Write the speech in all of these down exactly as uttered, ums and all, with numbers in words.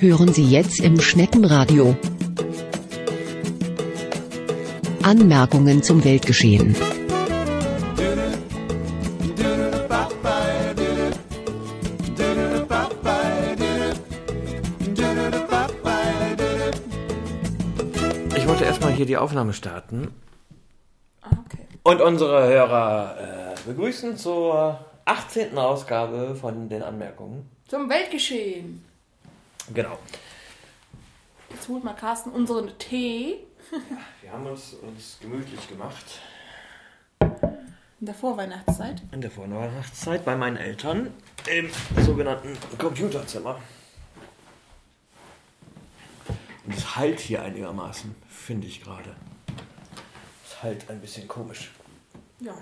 Hören Sie jetzt im Schneckenradio. Anmerkungen zum Weltgeschehen. Ich wollte erstmal hier die Aufnahme starten. Ah, okay. Und unsere Hörer äh, begrüßen zur achtzehnten Ausgabe von den Anmerkungen. Zum Weltgeschehen. Genau. Jetzt holt mal Carsten unseren Tee. Wir haben uns, uns gemütlich gemacht. In der Vorweihnachtszeit. In der Vorweihnachtszeit bei meinen Eltern im sogenannten Computerzimmer. Und es halt hier einigermaßen, finde ich gerade. Es halt ein bisschen komisch. Ja.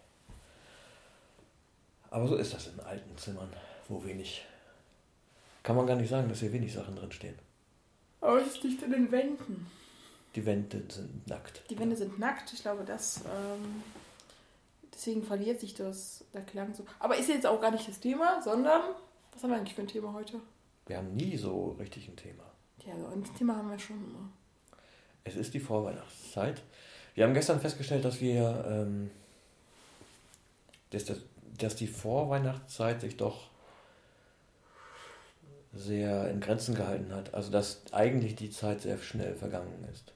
Aber so ist das in alten Zimmern, wo wenig... Kann man gar nicht sagen, dass hier wenig Sachen drin stehen. Aber es ist nicht in den Wänden. Die Wände sind nackt. Die Wände sind nackt. Ich glaube, das... Ähm, deswegen verliert sich das, der Klang so. Aber ist jetzt auch gar nicht das Thema, sondern... Was haben wir eigentlich für ein Thema heute? Wir haben nie so richtig ein Thema. Ja, so ein Thema haben wir schon immer. Es ist die Vorweihnachtszeit. Wir haben gestern festgestellt, dass wir... Ähm, dass, das, dass die Vorweihnachtszeit sich doch sehr in Grenzen gehalten hat. Also dass eigentlich die Zeit sehr schnell vergangen ist.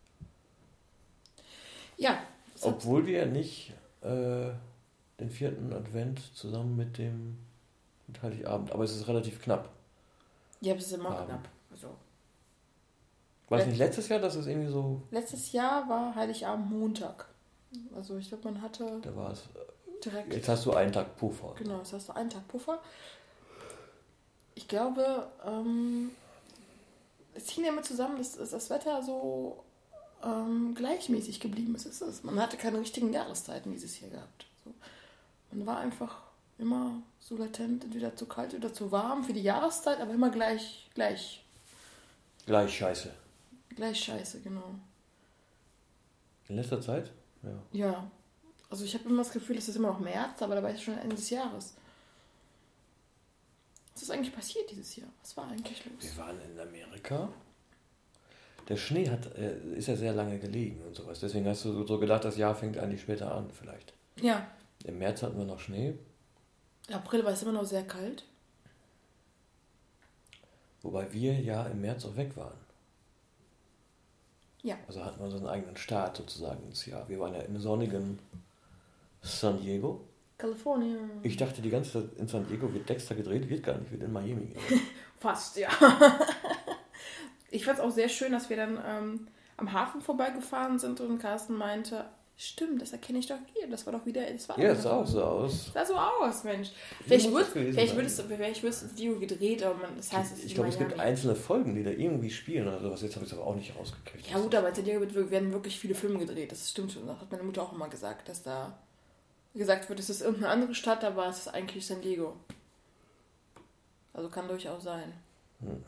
Ja. Obwohl wir nicht äh, den vierten Advent zusammen mit dem mit Heiligabend, aber es ist relativ knapp. Ja, aber es ist immer haben. knapp. Also, War es nicht letztes Jahr, dass es irgendwie so... letztes Jahr war Heiligabend Montag. Also ich glaube, man hatte Da war es... direkt... Jetzt hast du einen Tag Puffer. Genau, jetzt hast du einen Tag Puffer. Ich glaube, ähm, es hing damit zusammen, dass, dass das Wetter so ähm, gleichmäßig geblieben ist. Es ist. Man hatte keine richtigen Jahreszeiten dieses Jahr gehabt. So. Man war einfach immer so latent, entweder zu kalt oder zu warm für die Jahreszeit, aber immer gleich, gleich. Gleich scheiße. Gleich scheiße, genau. In letzter Zeit? Ja. Ja, also ich habe immer das Gefühl, es ist immer noch März, aber dabei ist es schon Ende des Jahres. Was ist eigentlich passiert dieses Jahr? Was war eigentlich los? Wir waren in Amerika. Der Schnee hat, äh, ist ja sehr lange gelegen und sowas. Deswegen hast du so gedacht, das Jahr fängt eigentlich später an vielleicht. Ja. Im März hatten wir noch Schnee. Im April war es immer noch sehr kalt. Wobei wir ja im März auch weg waren. Ja. Also hatten wir unseren eigenen Start sozusagen ins Jahr. Wir waren ja im sonnigen San Diego. Kalifornien. Ich dachte die ganze Zeit, in San Diego wird Dexter gedreht, wird gar nicht, wird in Miami gedreht. Fast, ja. Ich fand es auch sehr schön, dass wir dann ähm, am Hafen vorbeigefahren sind und Carsten meinte, stimmt, das erkenne ich doch hier, das war doch wieder, das war Ja, doch es sah auch so aus. sah so aus, Mensch. Vielleicht, muss würd, das gewesen vielleicht sein. würdest du, vielleicht würdest du San Diego gedreht, aber man, das heißt, es ist Ich in glaube, es gibt Miami. einzelne Folgen, die da irgendwie spielen oder sowas. Jetzt habe ich es aber auch nicht rausgekriegt. Ja gut, aber in San Diego wird- werden wirklich viele Filme gedreht, das stimmt schon. Das hat meine Mutter auch immer gesagt, dass da gesagt wird, es ist irgendeine andere Stadt, aber es ist eigentlich San Diego. Also kann durchaus sein. Hm.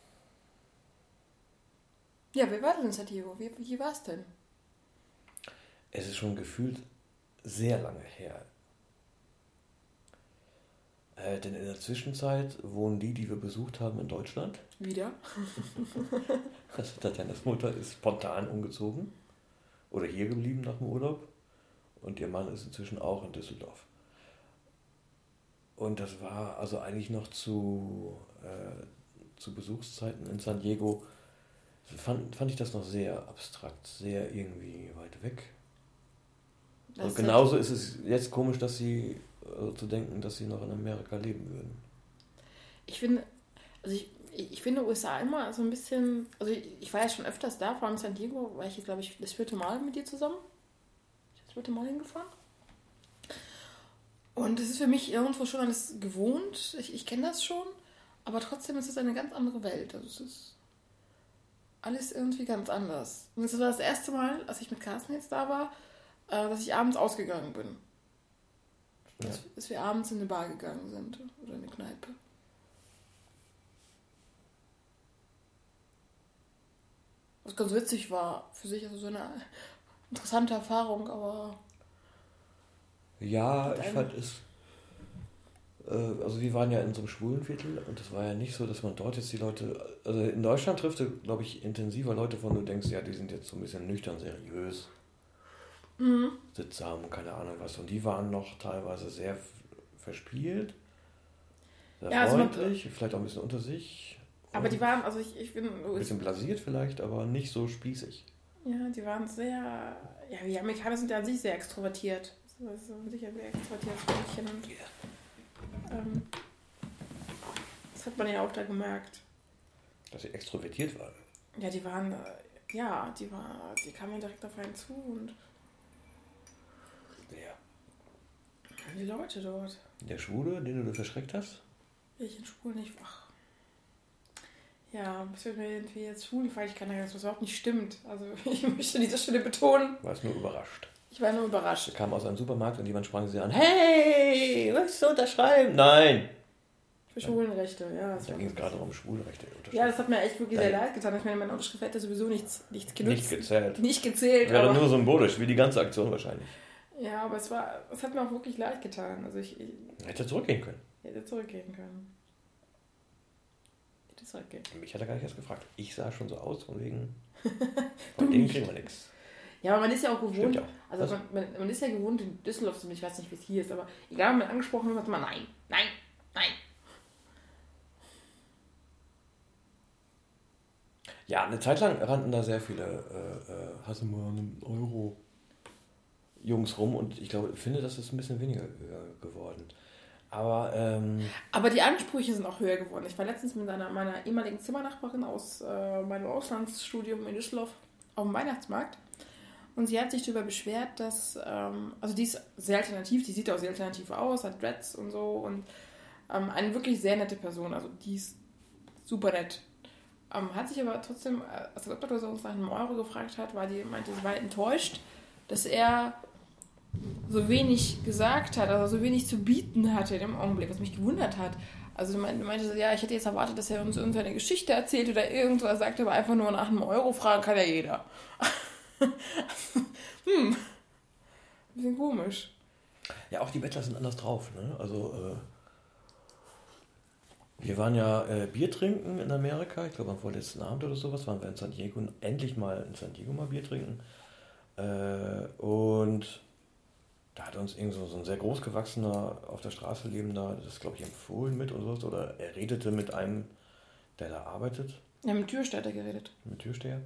Ja, wer war denn in San Diego? Wie, wie war es denn? Es ist schon gefühlt sehr lange her. Äh, denn in der Zwischenzeit wohnen die, die wir besucht haben, in Deutschland. Wieder? Also Tatjanas Mutter ist spontan umgezogen oder hier geblieben nach dem Urlaub. Und ihr Mann ist inzwischen auch in Düsseldorf. Und das war also eigentlich noch zu, äh, zu Besuchszeiten in San Diego, fand, fand ich das noch sehr abstrakt, sehr irgendwie weit weg. Das Und ist genauso ist es jetzt komisch, dass sie äh, zu denken, dass sie noch in Amerika leben würden. Ich finde, also ich, ich finde U S A immer so ein bisschen, also ich, ich war ja schon öfters da, vor allem in San Diego, war ich jetzt, glaube ich, das vierte Mal mit dir zusammen. Ich bin das vierte Mal hingefahren. Und es ist für mich irgendwo schon alles gewohnt, ich, ich kenne das schon, aber trotzdem ist es eine ganz andere Welt. Also es ist alles irgendwie ganz anders. Und es war das erste Mal, als ich mit Carsten jetzt da war, äh, dass ich abends ausgegangen bin. Ja. Dass, dass wir abends in eine Bar gegangen sind oder in eine Kneipe. Was ganz witzig war für sich, also so eine interessante Erfahrung, aber Ja, Mit ich einem- fand es äh, also wir waren ja in so einem Schwulenviertel und es war ja nicht so, dass man dort jetzt die Leute, also in Deutschland trifft du, glaube ich, intensiver Leute, von du denkst, ja, die sind jetzt so ein bisschen nüchtern, seriös, Mhm. sittsam, keine Ahnung was. Und die waren noch teilweise sehr f- verspielt, sehr Ja, also man- freundlich, vielleicht auch ein bisschen unter sich. Aber die waren, also ich, ich bin, Ein bisschen blasiert vielleicht, aber nicht so spießig. ja, die waren sehr, ja, die Amerikaner sind ja an sich sehr extrovertiert. Das ist an sich ein sehr extrovertiertes Mädchen und ähm, das hat man ja auch da gemerkt. Dass sie extrovertiert war. Ja, die waren, äh, ja, die war, die kamen ja direkt auf einen zu und Ja. die Leute dort. Der Schwule, den du verschreckt hast? Ich in Schwulen nicht, ach. Ja, das wird mir irgendwie jetzt Schwulenfeindlichkeit, das was überhaupt nicht stimmt. Also ich möchte an dieser Stelle betonen, Warst nur überrascht. ich war nur Sie überrascht. kam aus einem Supermarkt und jemand sprang sie an. Hey, möchtest du unterschreiben? Nein. Für Schwulenrechte, ja. Das Da war ging es gerade um Schwulrechte. ja, das hat mir echt wirklich sehr Nein. leid getan. Ich meine, meine Unterschrift hätte sowieso nichts, nichts genutzt. Nicht gezählt. Nicht gezählt, Wäre aber, nur symbolisch, wie die ganze Aktion wahrscheinlich. ja, aber es war, es hat mir auch wirklich leid getan. Also ich, ich Hätte zurückgehen können. hätte zurückgehen können. Hätte zurückgehen. Mich hat er gar nicht erst gefragt. Ich sah schon so aus, von wegen. Von denen kriegen wir nichts. Ja, aber man ist ja auch gewohnt, Stimmt ja. also Was? man, man, man ist ja gewohnt in Düsseldorf, ich weiß nicht, wie es hier ist, aber egal, wenn man angesprochen wird, sagt man nein, nein, nein. Ja, eine Zeit lang rannten da sehr viele äh, äh, Hasse mal einen Euro Jungs rum und ich glaube, ich finde, das ist ein bisschen weniger äh, geworden. Aber ähm, Aber die Ansprüche sind auch höher geworden. Ich war letztens mit einer meiner ehemaligen Zimmernachbarin aus äh, meinem Auslandsstudium in Düsseldorf auf dem Weihnachtsmarkt. Und sie hat sich darüber beschwert, dass, ähm, also die ist sehr alternativ, die sieht auch sehr alternativ aus, hat Dreads und so und ähm, eine wirklich sehr nette Person, also die ist super nett. Ähm, hat sich aber trotzdem, äh, als der Doktor uns nach einem Euro gefragt hat, war die, meinte, sie war enttäuscht, dass er so wenig gesagt hat, also so wenig zu bieten hatte in dem Augenblick, was mich gewundert hat. Also sie meinte, meinte so, ja, ich hätte jetzt erwartet, dass er uns irgendeine Geschichte erzählt oder irgendwas, sagt aber einfach nur nach einem Euro fragen kann ja jeder. hm. Ein bisschen komisch. ja, auch die Bettler sind anders drauf. Ne? Also äh, wir waren ja äh, Bier trinken in Amerika. Ich glaube am vorletzten Abend oder sowas waren wir in San Diego. Endlich mal in San Diego mal Bier trinken. Äh, und da hat uns irgend so, so ein sehr großgewachsener auf der Straße lebender, das glaube ich empfohlen mit und sowas. Oder er redete mit einem, der da arbeitet, Ja, mit dem Türsteher hat er geredet. mit dem Türsteher.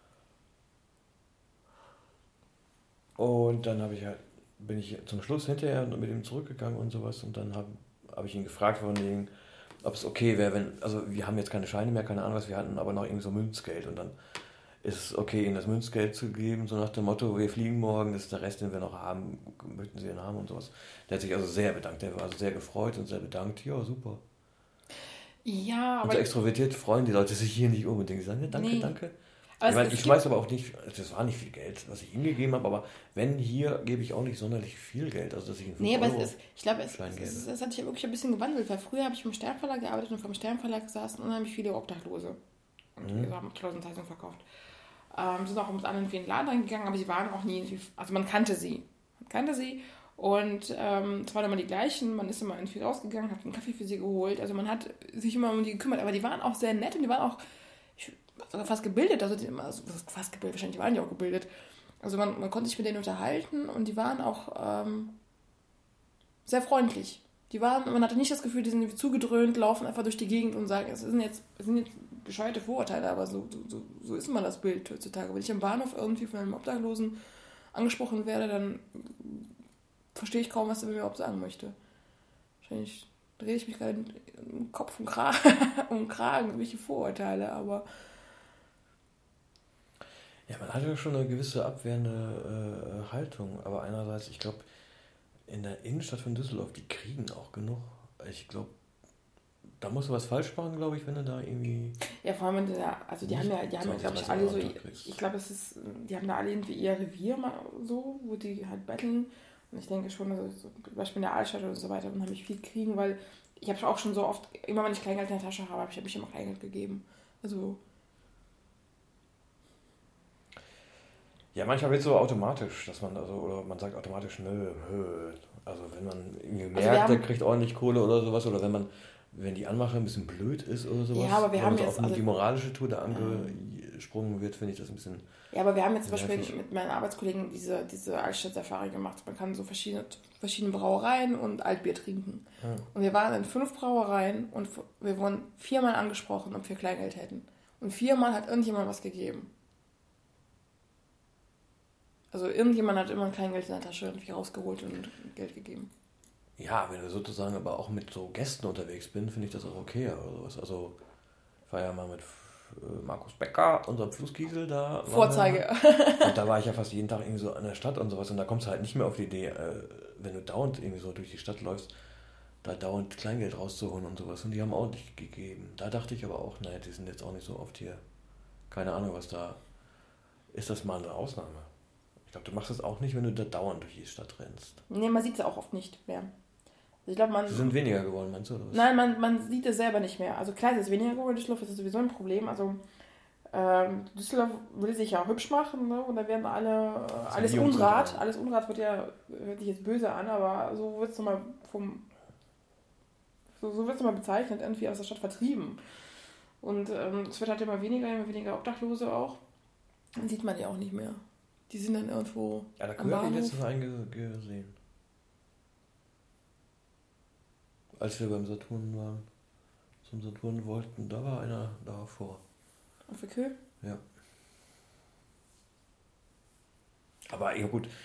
Und dann habe ich halt, bin ich zum Schluss hinterher mit ihm zurückgegangen und sowas und dann habe hab ich ihn gefragt von wegen, ob es okay wäre, wenn, also wir haben jetzt keine Scheine mehr, keine Ahnung was, wir hatten aber noch irgendwie so Münzgeld und dann ist es okay, ihnen das Münzgeld zu geben, so nach dem Motto, wir fliegen morgen, das ist der Rest, den wir noch haben, möchten sie ihn haben und sowas. Der hat sich also sehr bedankt, der war also sehr gefreut und sehr bedankt, ja super. Ja, Und aber, so extrovertiert freuen die Leute sich hier nicht unbedingt, die sagen, ja, danke, Nee. danke. aber Ich, es, meine, es ich gibt, weiß aber auch nicht, das war nicht viel Geld, was ich ihm gegeben habe, aber wenn hier, gebe ich auch nicht sonderlich viel Geld. Also dass ich einen nee, aber es fünf ist, ich glaube, es, Schein es, gäbe. es, es hat sich ja wirklich ein bisschen gewandelt, weil früher habe ich im Sternverlag gearbeitet und vom Sternverlag saßen unheimlich viele Obdachlose. Und Mhm. die haben tausend Zeitungen verkauft. Ähm, sind auch mit anderen in den Laden gegangen, aber sie waren auch nie, irgendwie- also man kannte sie. Man kannte sie und ähm, es waren immer die gleichen, man ist immer irgendwie rausgegangen, hat einen Kaffee für sie geholt, also man hat sich immer um die gekümmert, aber die waren auch sehr nett und die waren auch ich, sogar fast gebildet, also die, also fast gebildet, wahrscheinlich waren die auch gebildet. Also man, man konnte sich mit denen unterhalten und die waren auch ähm, sehr freundlich. Die waren, man hatte nicht das Gefühl, die sind irgendwie zugedröhnt, laufen einfach durch die Gegend und sagen, es sind jetzt, es sind jetzt bescheuerte Vorurteile, aber so, so, so ist immer das Bild heutzutage. Wenn ich am Bahnhof irgendwie von einem Obdachlosen angesprochen werde, dann verstehe ich kaum, was er mir überhaupt sagen möchte. Wahrscheinlich drehe ich mich gerade im Kopf und Kragen, um Kragen, welche Vorurteile, aber Ja, man hatte schon eine gewisse abwehrende äh, Haltung, aber einerseits, ich glaube, in der Innenstadt von Düsseldorf, die kriegen auch genug. Ich glaube, da musst du was falsch machen, glaube ich, wenn du da irgendwie... ja, vor allem, wenn du da, also die haben ja, die haben ja, glaube ich, alle so, ich ich glaube, es ist, die haben da alle irgendwie ihr Revier mal so, wo die halt betteln. Und ich denke schon, also so, zum Beispiel in der Altstadt oder so weiter, dann habe ich viel kriegen, weil ich habe auch schon so oft, immer wenn ich Kleingeld in der Tasche habe, habe ich, hab ich immer Kleingeld gegeben. Also, Ja, manchmal wird es so automatisch, dass man, also, oder man sagt automatisch, nö, nö. Also wenn man irgendwie Also merkt, wir haben- der kriegt ordentlich Kohle oder sowas, oder wenn man, wenn die Anmache ein bisschen blöd ist oder sowas, Ja, aber wir wenn haben man so jetzt- auf also- die moralische Tour da angesprungen wird, finde ich das ein bisschen... Ja, aber wir haben jetzt zum Beispiel Nervig. mit meinen Arbeitskollegen diese, diese Altstadt-Safari gemacht. Man kann so verschiedene, verschiedene Brauereien und Altbier trinken. Ja. Und wir waren in fünf Brauereien und f- wir wurden viermal angesprochen, ob wir Kleingeld hätten. Und viermal hat irgendjemand was gegeben. Also irgendjemand hat immer ein Kleingeld in der Tasche irgendwie rausgeholt und Geld gegeben. Ja, wenn du sozusagen aber auch mit so Gästen unterwegs bin, finde ich das auch okay oder sowas. Also ich war ja mal mit äh, Markus Becker, unserem Flusskiesel da. waren wir Vorzeige. mal. Und da war ich ja fast jeden Tag irgendwie so an der Stadt und sowas. Und da kommst du halt nicht mehr auf die Idee, äh, wenn du dauernd irgendwie so durch die Stadt läufst, da dauernd Kleingeld rauszuholen und sowas. Und die haben auch nicht gegeben. Da dachte ich aber auch, naja, die sind jetzt auch nicht so oft hier. Keine Ahnung, was da... Ist das mal eine Ausnahme? Ich glaube, du machst das auch nicht, wenn du da dauernd durch die Stadt rennst. Nee, man sieht es auch oft nicht mehr. Also ich glaube, man... Sie sind weniger geworden, meinst du? Oder was? Nein, man, man sieht es selber nicht mehr. Also klar, es ist weniger geworden in Düsseldorf, das ist sowieso ein Problem. Also ähm, Düsseldorf will sich ja hübsch machen, ne? Und da werden alle, äh, alles die Jungs Unrat, sind- alles Unrat wird ja, hört sich jetzt böse an, aber so wird es mal vom, so, so wird es mal bezeichnet, irgendwie aus der Stadt vertrieben. Und ähm, es wird halt immer weniger, immer weniger Obdachlose auch. Dann sieht man die auch nicht mehr. Die sind dann irgendwo Ja, da am habe ich Bahnhof. letztens einen ge- gesehen. Als wir beim Saturn waren, zum Saturn wollten, da war einer davor. Auf der Kühe. Ja. Aber ja gut,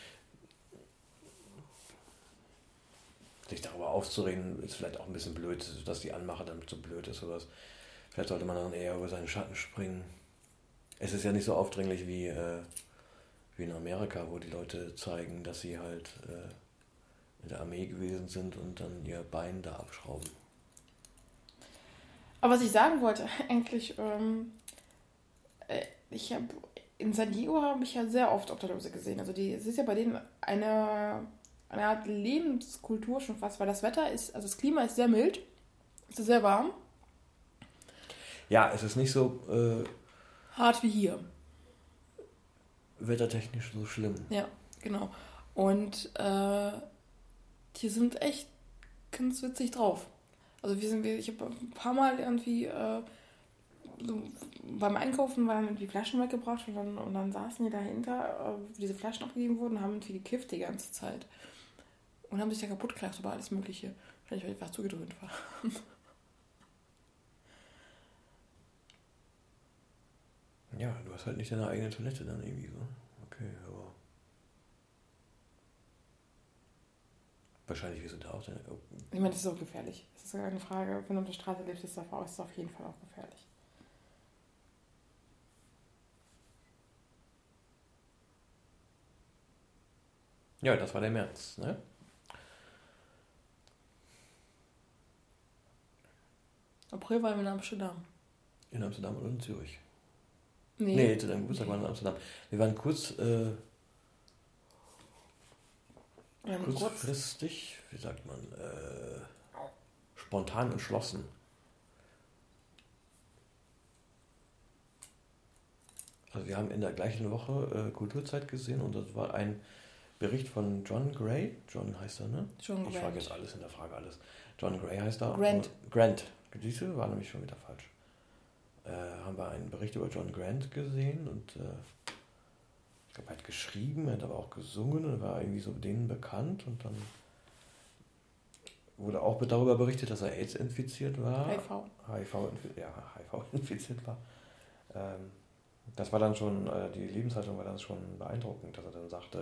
sich darüber aufzureden, ist vielleicht auch ein bisschen blöd, dass die Anmache dann so blöd ist oder was. Vielleicht sollte man dann eher über seinen Schatten springen. Es ist ja nicht so aufdringlich wie, äh, wie in Amerika, wo die Leute zeigen, dass sie halt äh, in der Armee gewesen sind und dann ihr Bein da abschrauben. Aber was ich sagen wollte, eigentlich, ähm, äh, ich habe in San Diego habe ich ja sehr oft Obdachlose gesehen. Also die, es ist ja bei denen eine, eine Art Lebenskultur schon fast, weil das Wetter ist, also das Klima ist sehr mild, es ist sehr warm, Ja, es ist nicht so äh, hart wie hier. wettertechnisch so schlimm. Ja, genau. Und äh, die sind echt ganz witzig drauf. Also wir sind, wir, ich habe ein paar Mal irgendwie äh, so beim Einkaufen waren irgendwie Flaschen weggebracht und dann, und dann saßen die dahinter, äh, wo diese Flaschen abgegeben wurden, haben irgendwie gekifft die ganze Zeit. Und haben sich da kaputt gelacht über alles Mögliche. Wahrscheinlich, weil ich einfach zugedröhnt war. Ja, du hast halt nicht deine eigene Toilette dann irgendwie so. Okay, aber... Wahrscheinlich wirst du da auch deine... Oh, Ich meine, das ist auch gefährlich. Das ist eine Frage, wenn du auf der Straße lebst, ist das ist es auf jeden Fall auch gefährlich. ja, das war der März, ne? April waren wir in Amsterdam. In Amsterdam oder in Zürich? Nee. Nee, zu deinem Geburtstag waren wir in Amsterdam. Wir waren kurz, äh, Wir haben kurz, kurzfristig, wie sagt man, äh, spontan entschlossen. Also wir haben in der gleichen Woche äh, Kulturzeit gesehen und das war ein Bericht von John Gray. John heißt er, ne? John Ich Grant. frage jetzt alles in der Frage alles. John Gray heißt er. Grant. Grant. Siehst du, war nämlich schon wieder falsch. Äh, haben wir einen Bericht über John Grant gesehen und äh, ich glaube, er hat geschrieben, er hat aber auch gesungen und war irgendwie so denen bekannt und dann wurde auch darüber berichtet, dass er AIDS infiziert war. H I V. H I V, infi- ja, H I V infiziert war. Ähm, das war dann schon, äh, die Lebenshaltung war dann schon beeindruckend, dass er dann sagte,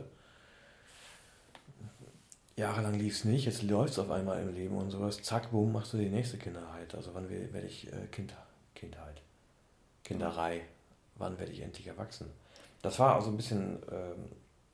jahrelang lief es nicht, jetzt läuft es auf einmal im Leben und sowas, zack, boom, machst du die nächste Kinderheit. Also wann werde ich äh, kind, Kindheit, Kinderei, wann werde ich endlich erwachsen? Das war also ein bisschen ähm,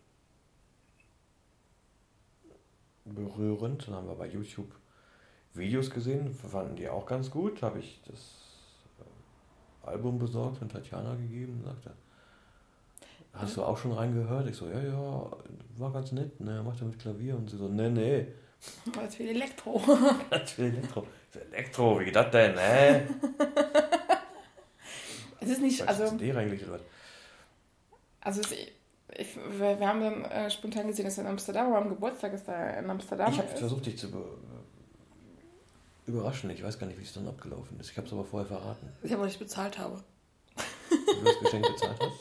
berührend. Dann haben wir bei YouTube Videos gesehen, fanden die auch ganz gut. Habe ich das äh, Album besorgt und Tatjana gegeben und sagte, hast du auch schon reingehört? Ich so, ja, ja, war ganz nett, ne, macht er mit Klavier und sie so, ne, ne. Ganz viel Elektro. Ganz viel Elektro. Ich so, Elektro, wie geht das denn, ne? Es ist nicht, Also, also, C D reingelegt oder was? also es, ich, wir, wir haben dann äh, spontan gesehen, dass er in Amsterdam war, am Geburtstag ist er in Amsterdam. Ich habe versucht, dich zu be- überraschen. Ich weiß gar nicht, wie es dann abgelaufen ist. Ich habe es aber vorher verraten. Ich habe, weil ich bezahlt habe. Du das Geschenk bezahlt hast?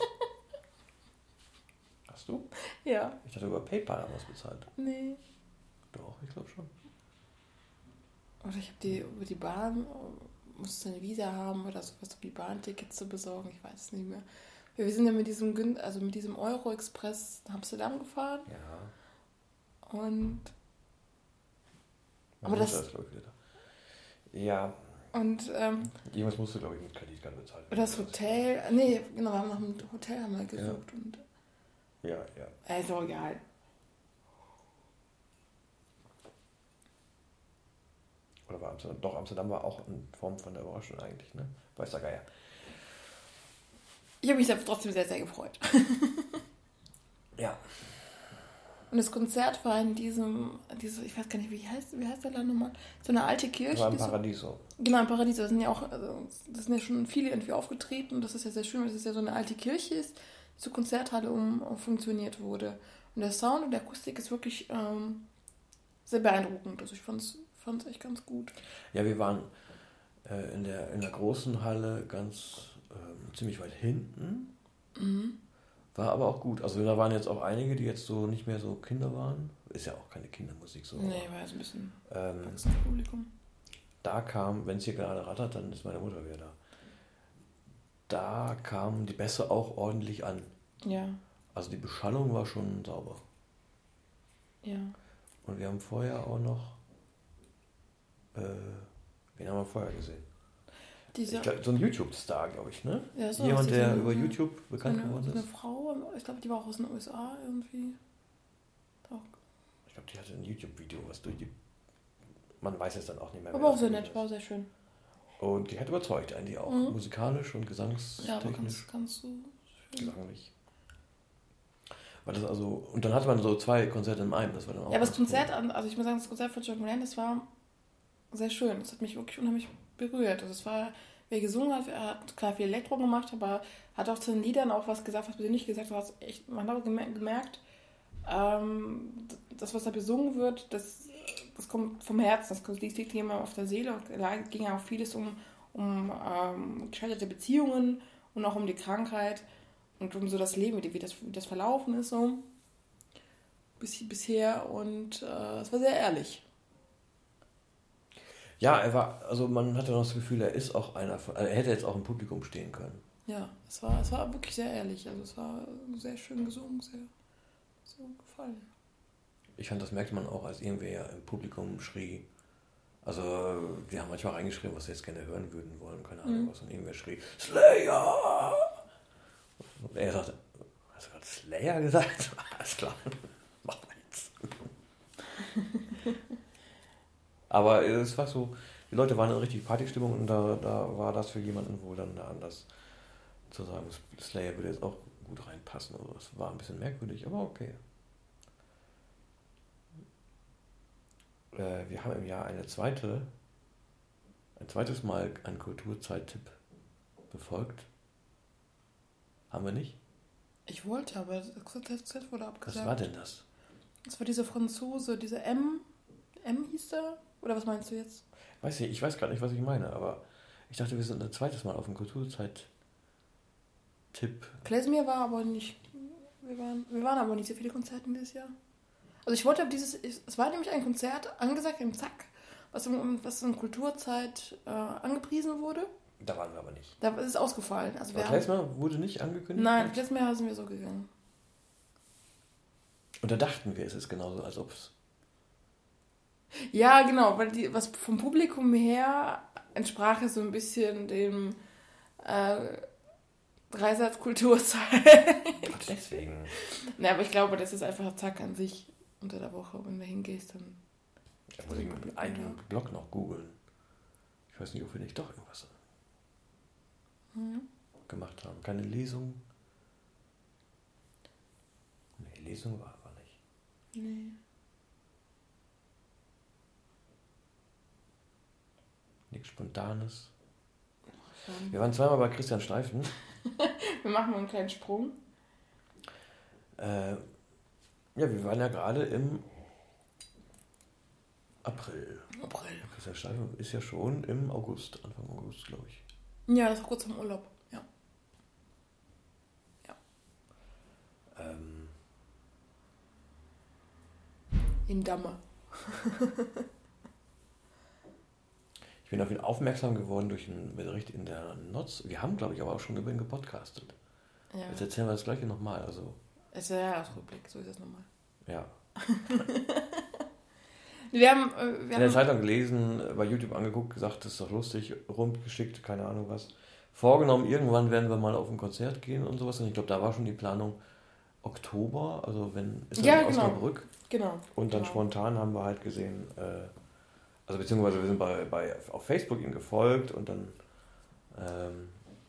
Hast du? Ja. Ich dachte, über PayPal haben wir es bezahlt. Nee. Doch, ich glaube schon. Oder ich habe die über die Bahn, musste eine Visa haben oder sowas, um die Bahntickets zu besorgen. Ich weiß es nicht mehr. Wir sind ja mit diesem, Gün- also mit diesem Euro-Express nach Amsterdam gefahren. Ja. Und. Man Aber das. das glaube ich, wieder da. Ja. Und. Ähm, Irgendwas musst du, glaube ich, mit Kreditkarte bezahlen. das Hotel. Nee, genau, wir haben nach einem Hotel haben wir gesucht. Ja. Und, Ja, ja. also, egal. Oder war Amsterdam? Doch, Amsterdam war auch in Form von der Überraschung eigentlich, ne? Weiß der Geier. Ich habe mich da trotzdem sehr, sehr gefreut. Ja. Und das Konzert war in diesem, diese, ich weiß gar nicht, wie heißt, wie heißt der Laden nochmal? So eine alte Kirche. War im die so- Paradiso. Genau, im Paradiso. Da sind ja auch, also, das sind ja schon viele irgendwie aufgetreten. Das ist ja sehr schön, weil es ja so eine alte Kirche ist, die zur Konzerthalle um, um funktioniert wurde. Und der Sound und die Akustik ist wirklich ähm, sehr beeindruckend. Also ich fand es echt ganz gut. Ja, wir waren äh, in, der, in der großen Halle ganz ähm, ziemlich weit hinten. Mhm. War aber auch gut. Also da waren jetzt auch einige, die jetzt so nicht mehr so Kinder waren. Ist ja auch keine Kindermusik so. Nee, war jetzt ein bisschen Ähm, Publikum. da kam, wenn es hier gerade rattert, dann ist meine Mutter wieder da. Da kamen die Bässe auch ordentlich an. Ja, Also die Beschallung war schon sauber. ja. Und wir haben vorher auch noch, äh, wen haben wir vorher gesehen? Diese, Ich glaub, so ein YouTube-Star, glaube ich, ne? ja, so Jemand, aus der diesem- über YouTube so bekannt eine, geworden so eine ist. Frau, ich glaube, die war auch aus den U S A irgendwie. Doch. Ich glaube, die hatte ein YouTube-Video, was durch die... Man weiß es dann auch nicht mehr. Aber wer auch das sehr gewesen nett, ist. war sehr schön. Und die hat überzeugt, eigentlich auch. Mhm. Musikalisch und Ja, aber gesangstechnisch. ganz, ganz so schön. Gesanglich. War das also... Und dann hatte man so zwei Konzerte in einem. Das war dann auch Ja, aber das ganz Konzert, cool. an- also ich muss sagen, das Konzert von John Moran, das war sehr schön. Das hat mich wirklich unheimlich berührt. Also es war, wer gesungen hat, er hat klar viel Elektro gemacht, aber hat auch zu den Liedern auch was gesagt, was persönlich gesagt hat. Echt, man hat auch gemer- gemerkt, ähm, das, was da besungen wird, das, das kommt vom Herzen. Das liegt liegt jemand auf der Seele. Und da ging ja auch vieles um, um ähm, gescheiterte Beziehungen und auch um die Krankheit und um so das Leben, wie das, wie das verlaufen ist so. Bis, bisher und äh, es war sehr ehrlich. Ja, er war... Also man hatte noch das Gefühl, er ist auch einer von... Er hätte jetzt auch im Publikum stehen können. Ja, es war, es war wirklich sehr ehrlich. Also es war sehr schön gesungen, sehr, sehr gut gefallen. Ich fand, das merkte man auch, als irgendwer im Publikum schrie. Also, die haben manchmal reingeschrieben, was sie jetzt gerne hören würden wollen, keine Ahnung Mhm. was. Und irgendwer schrie, Slayer! Und er sagte, hast du gerade Slayer gesagt? Alles klar, mach mal jetzt. Aber es war so, die Leute waren in richtig Partystimmung und da, da war das für jemanden wohl dann anders zu sagen, Slayer würde jetzt auch gut reinpassen. Also, es war ein bisschen merkwürdig, aber okay. Wir haben im Jahr eine zweite, ein zweites Mal einen Kulturzeit-Tipp befolgt. Haben wir nicht? Ich wollte, aber das Konzert wurde abgesagt. Was war denn das? Das war dieser Franzose, dieser M. M hieß der? Oder was meinst du jetzt? Weiß nicht, ich weiß gerade nicht, was ich meine, aber ich dachte, wir sind ein zweites Mal auf dem Kulturzeit-Tipp. Klezmer war aber nicht. Wir waren, wir waren aber nicht so viele Konzerte dieses Jahr. Also ich wollte auf dieses. Es war nämlich ein Konzert angesagt im Zack, was in, was in Kulturzeit äh, angepriesen wurde. Da waren wir aber nicht. Da ist es ausgefallen. Also wir Aber haben, Klezmer wurde nicht angekündigt? nein, Klezmer sind wir so gegangen. Und da dachten wir, es ist genauso, als ob es... Ja, genau, weil die, was vom Publikum her entsprach es so ein bisschen dem äh, Dreisatz Kulturzeit. Ach, deswegen. Na, aber ich glaube, das ist einfach Zack an sich unter der Woche. Wenn du hingehst, dann. Da muss ich einen Blog noch googeln. Ich weiß nicht, ob wir nicht doch irgendwas Mhm. gemacht haben. Keine Lesung. Nee, Lesung war aber nicht. Nee. Nichts Spontanes. Schon. Wir waren zweimal bei Christian Steifen. Wir machen mal einen kleinen Sprung. Äh, ja, wir waren ja gerade im April. April. Christian Steifer ist ja schon im August, Anfang August, glaube ich. Ja, das ist kurz im Urlaub. Ja. Ja. Ähm, In Damme. ich bin auf ihn aufmerksam geworden durch einen Bericht in der Notz. Wir haben, glaube ich, aber auch schon über ihn gepodcastet. Ja. Jetzt erzählen wir das gleiche nochmal. Also, Es ist ja Jahresrückblick, so ist es nochmal. ja. Wir haben, äh, wir In der haben Zeitung gelesen, bei YouTube angeguckt, gesagt, das ist doch lustig, rumgeschickt, keine Ahnung was. Vorgenommen, irgendwann werden wir mal auf ein Konzert gehen und sowas. Und ich glaube, da war schon die Planung Oktober, also wenn ist Ja, in genau. Osnabrück. genau. Und dann genau. spontan haben wir halt gesehen, äh, also beziehungsweise wir sind bei, bei auf Facebook ihm gefolgt und dann ähm,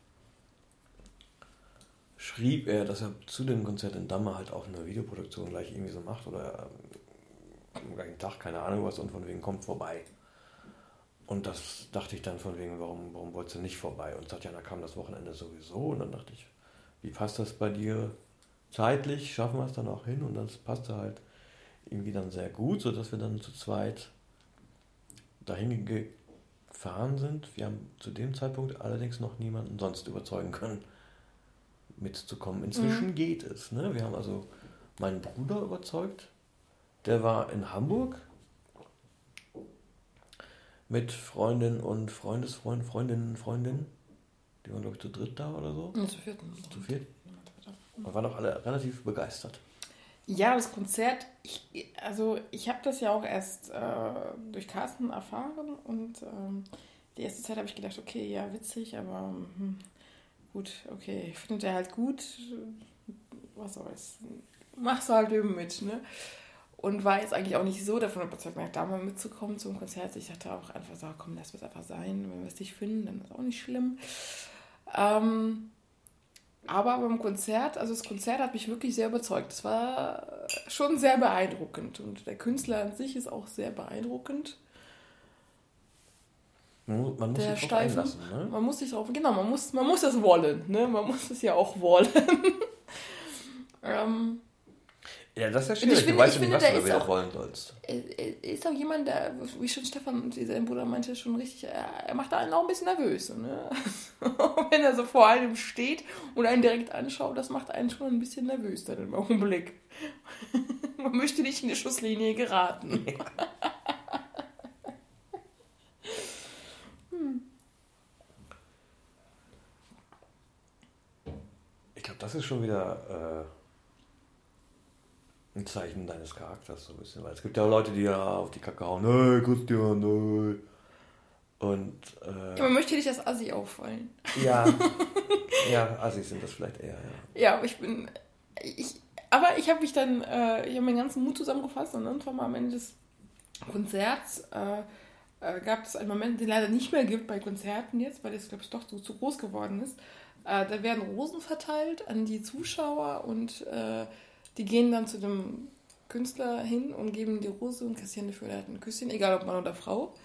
schrieb er, dass er zu dem Konzert in Damme halt auch eine Videoproduktion gleich irgendwie so macht oder ähm, am gleichen Tag, keine Ahnung was, und von wegen kommt vorbei. Und das dachte ich dann von wegen, warum, warum wolltest du nicht vorbei? Und Tatjana kam das Wochenende sowieso und dann dachte ich, wie passt das bei dir zeitlich? Schaffen wir es dann auch hin? Und das passte halt irgendwie dann sehr gut, sodass wir dann zu zweit dahin gefahren sind. Wir haben zu dem Zeitpunkt allerdings noch niemanden sonst überzeugen können, mitzukommen. Inzwischen mhm. geht es. Ne? Wir haben also meinen Bruder überzeugt. Der war in Hamburg mit Freundin und Freundesfreund, Freundinnen, Freundinnen. Die waren, glaube ich, zu dritt da oder so. Ja, zu vierten. Zu viert. Und waren auch alle relativ begeistert. Ja, das Konzert, ich, also ich habe das ja auch erst äh, durch Carsten erfahren und ähm, die erste Zeit habe ich gedacht, okay, ja, witzig, aber hm, gut, okay, ich finde der halt gut, was soll's, mach's halt eben mit, ne? Und war jetzt eigentlich auch nicht so davon überzeugt, da mal mitzukommen zum Konzert. Ich dachte auch einfach so, komm, lass es einfach sein, wenn wir es nicht finden, dann ist auch nicht schlimm. Ähm, Aber beim Konzert, also das Konzert hat mich wirklich sehr überzeugt. Es war schon sehr beeindruckend. Und der Künstler an sich ist auch sehr beeindruckend. Man, man muss der sich drauf Steifen, einlassen, ne? Man muss sich drauf, genau, man muss, man muss das wollen. Ne? Man muss es ja auch wollen. ähm, ja, das ist ja schwierig. Finde, du weißt ja nicht, finde, was du ist wieder auch, wollen sollst. Er ist auch jemand, der, wie schon Stefan, sein Bruder meinte, schon richtig, er macht einen auch ein bisschen nervös. Ne? Wenn er so vor einem steht und einen direkt anschaut, das macht einen schon ein bisschen nervös dann im Augenblick. Man möchte nicht in die Schusslinie geraten. Ja. hm. Ich glaube, das ist schon wieder äh, ein Zeichen deines Charakters, so ein bisschen. Weil es gibt ja auch Leute, die ja auf die Kacke hauen, hey, Christian, hey. Und, äh, ja, man möchte nicht als Assi auffallen. Ja, ja, Assis sind das vielleicht eher, ja. Ja, aber ich bin, ich, aber ich habe mich dann, äh, ich habe meinen ganzen Mut zusammengefasst und irgendwann mal am Ende des Konzerts äh, äh, gab es einen Moment, den es leider nicht mehr gibt bei Konzerten jetzt, weil es, glaube ich, doch so zu groß geworden ist. Äh, da werden Rosen verteilt an die Zuschauer und äh, die gehen dann zu dem Künstler hin und geben die Rose und kassieren dafür halt ein Küsschen, egal ob Mann oder Frau.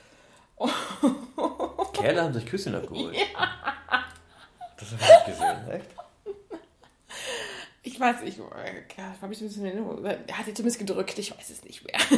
Kerle haben sich Küsschen abgeholt. Ja. Das habe ich nicht gesehen, echt? Ich weiß nicht, ja, habe ich ein bisschen in Erinnerung. Er hat sie zumindest gedrückt, ich weiß es nicht mehr.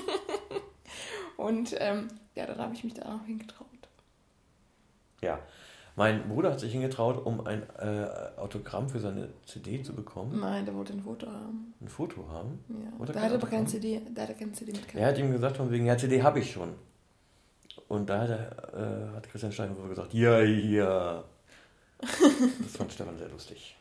Und ähm, ja, dann habe ich mich da auch hingetraut. Ja. Mein Bruder hat sich hingetraut, um ein äh, Autogramm für seine C D zu bekommen. Nein, der wollte ein Foto haben. Ein Foto haben? Ja. Der hatte aber keine C D. Der hatte keine C D mitgebracht. Er hat ihm gesagt, von wegen, ja, C D habe ich schon. Und da hat, er, äh, hat Christian Steifen gesagt, ja, ja. Das fand Stefan sehr lustig.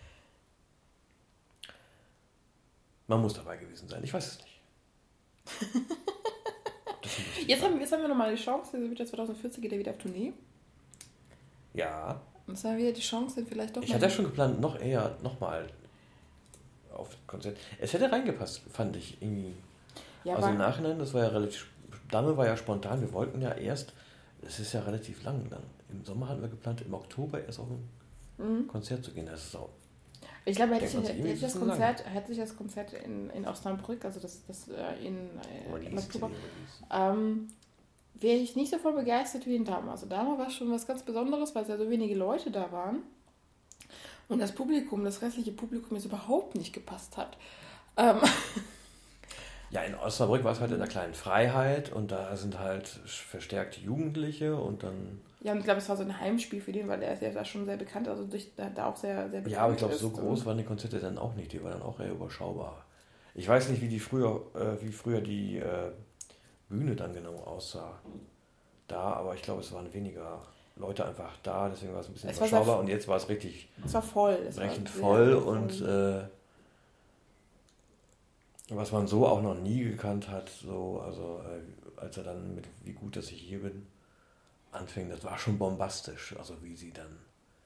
Man muss dabei gewesen sein. Ich weiß es nicht. Jetzt haben, jetzt haben wir nochmal die Chance. Also wieder zwanzig vierzehn geht er wieder auf Tournee. Ja. Und jetzt haben wir die Chance, dann vielleicht doch Ich hatte ja schon geplant, noch eher, nochmal auf Konzert. Es hätte reingepasst, fand ich irgendwie. Ja, also im Nachhinein, das war ja relativ, Damme war ja spontan. Wir wollten ja erst, es ist ja relativ lang dann. Im Sommer hatten wir geplant, im Oktober erst auf ein mhm. Konzert zu gehen. Das ist auch. Ich glaube, hätte, hätte, hätte, das Konzert, hätte sich das Konzert in, in Osnabrück, also das, das in, äh, im Oktober, ähm, wäre ich nicht so voll begeistert wie in Damme. Also Damme war schon was ganz Besonderes, weil es ja so wenige Leute da waren. Und das Publikum, das restliche Publikum, jetzt überhaupt nicht gepasst hat. Ähm. Ja, in Osnabrück war es halt in der kleinen Freiheit und da sind halt verstärkt Jugendliche und dann... Ja, und ich glaube, es war so ein Heimspiel für den, weil er ist ja da schon sehr bekannt, also durch, da auch sehr, sehr bekannt Ja, aber ich glaube, ist. so groß waren die Konzerte dann auch nicht, die waren dann auch eher überschaubar. Ich weiß nicht, wie die früher, äh, wie früher die äh, Bühne dann genau aussah. Da, aber ich glaube, es waren weniger Leute einfach da, deswegen war es ein bisschen Es war überschaubar sehr- und jetzt war es richtig Es war voll. Es war brechend sehr, voll sehr und voll. äh, was man so auch noch nie gekannt hat, so, also äh, als er dann mit Wie gut, dass ich hier bin, anfing, das war schon bombastisch, also wie sie dann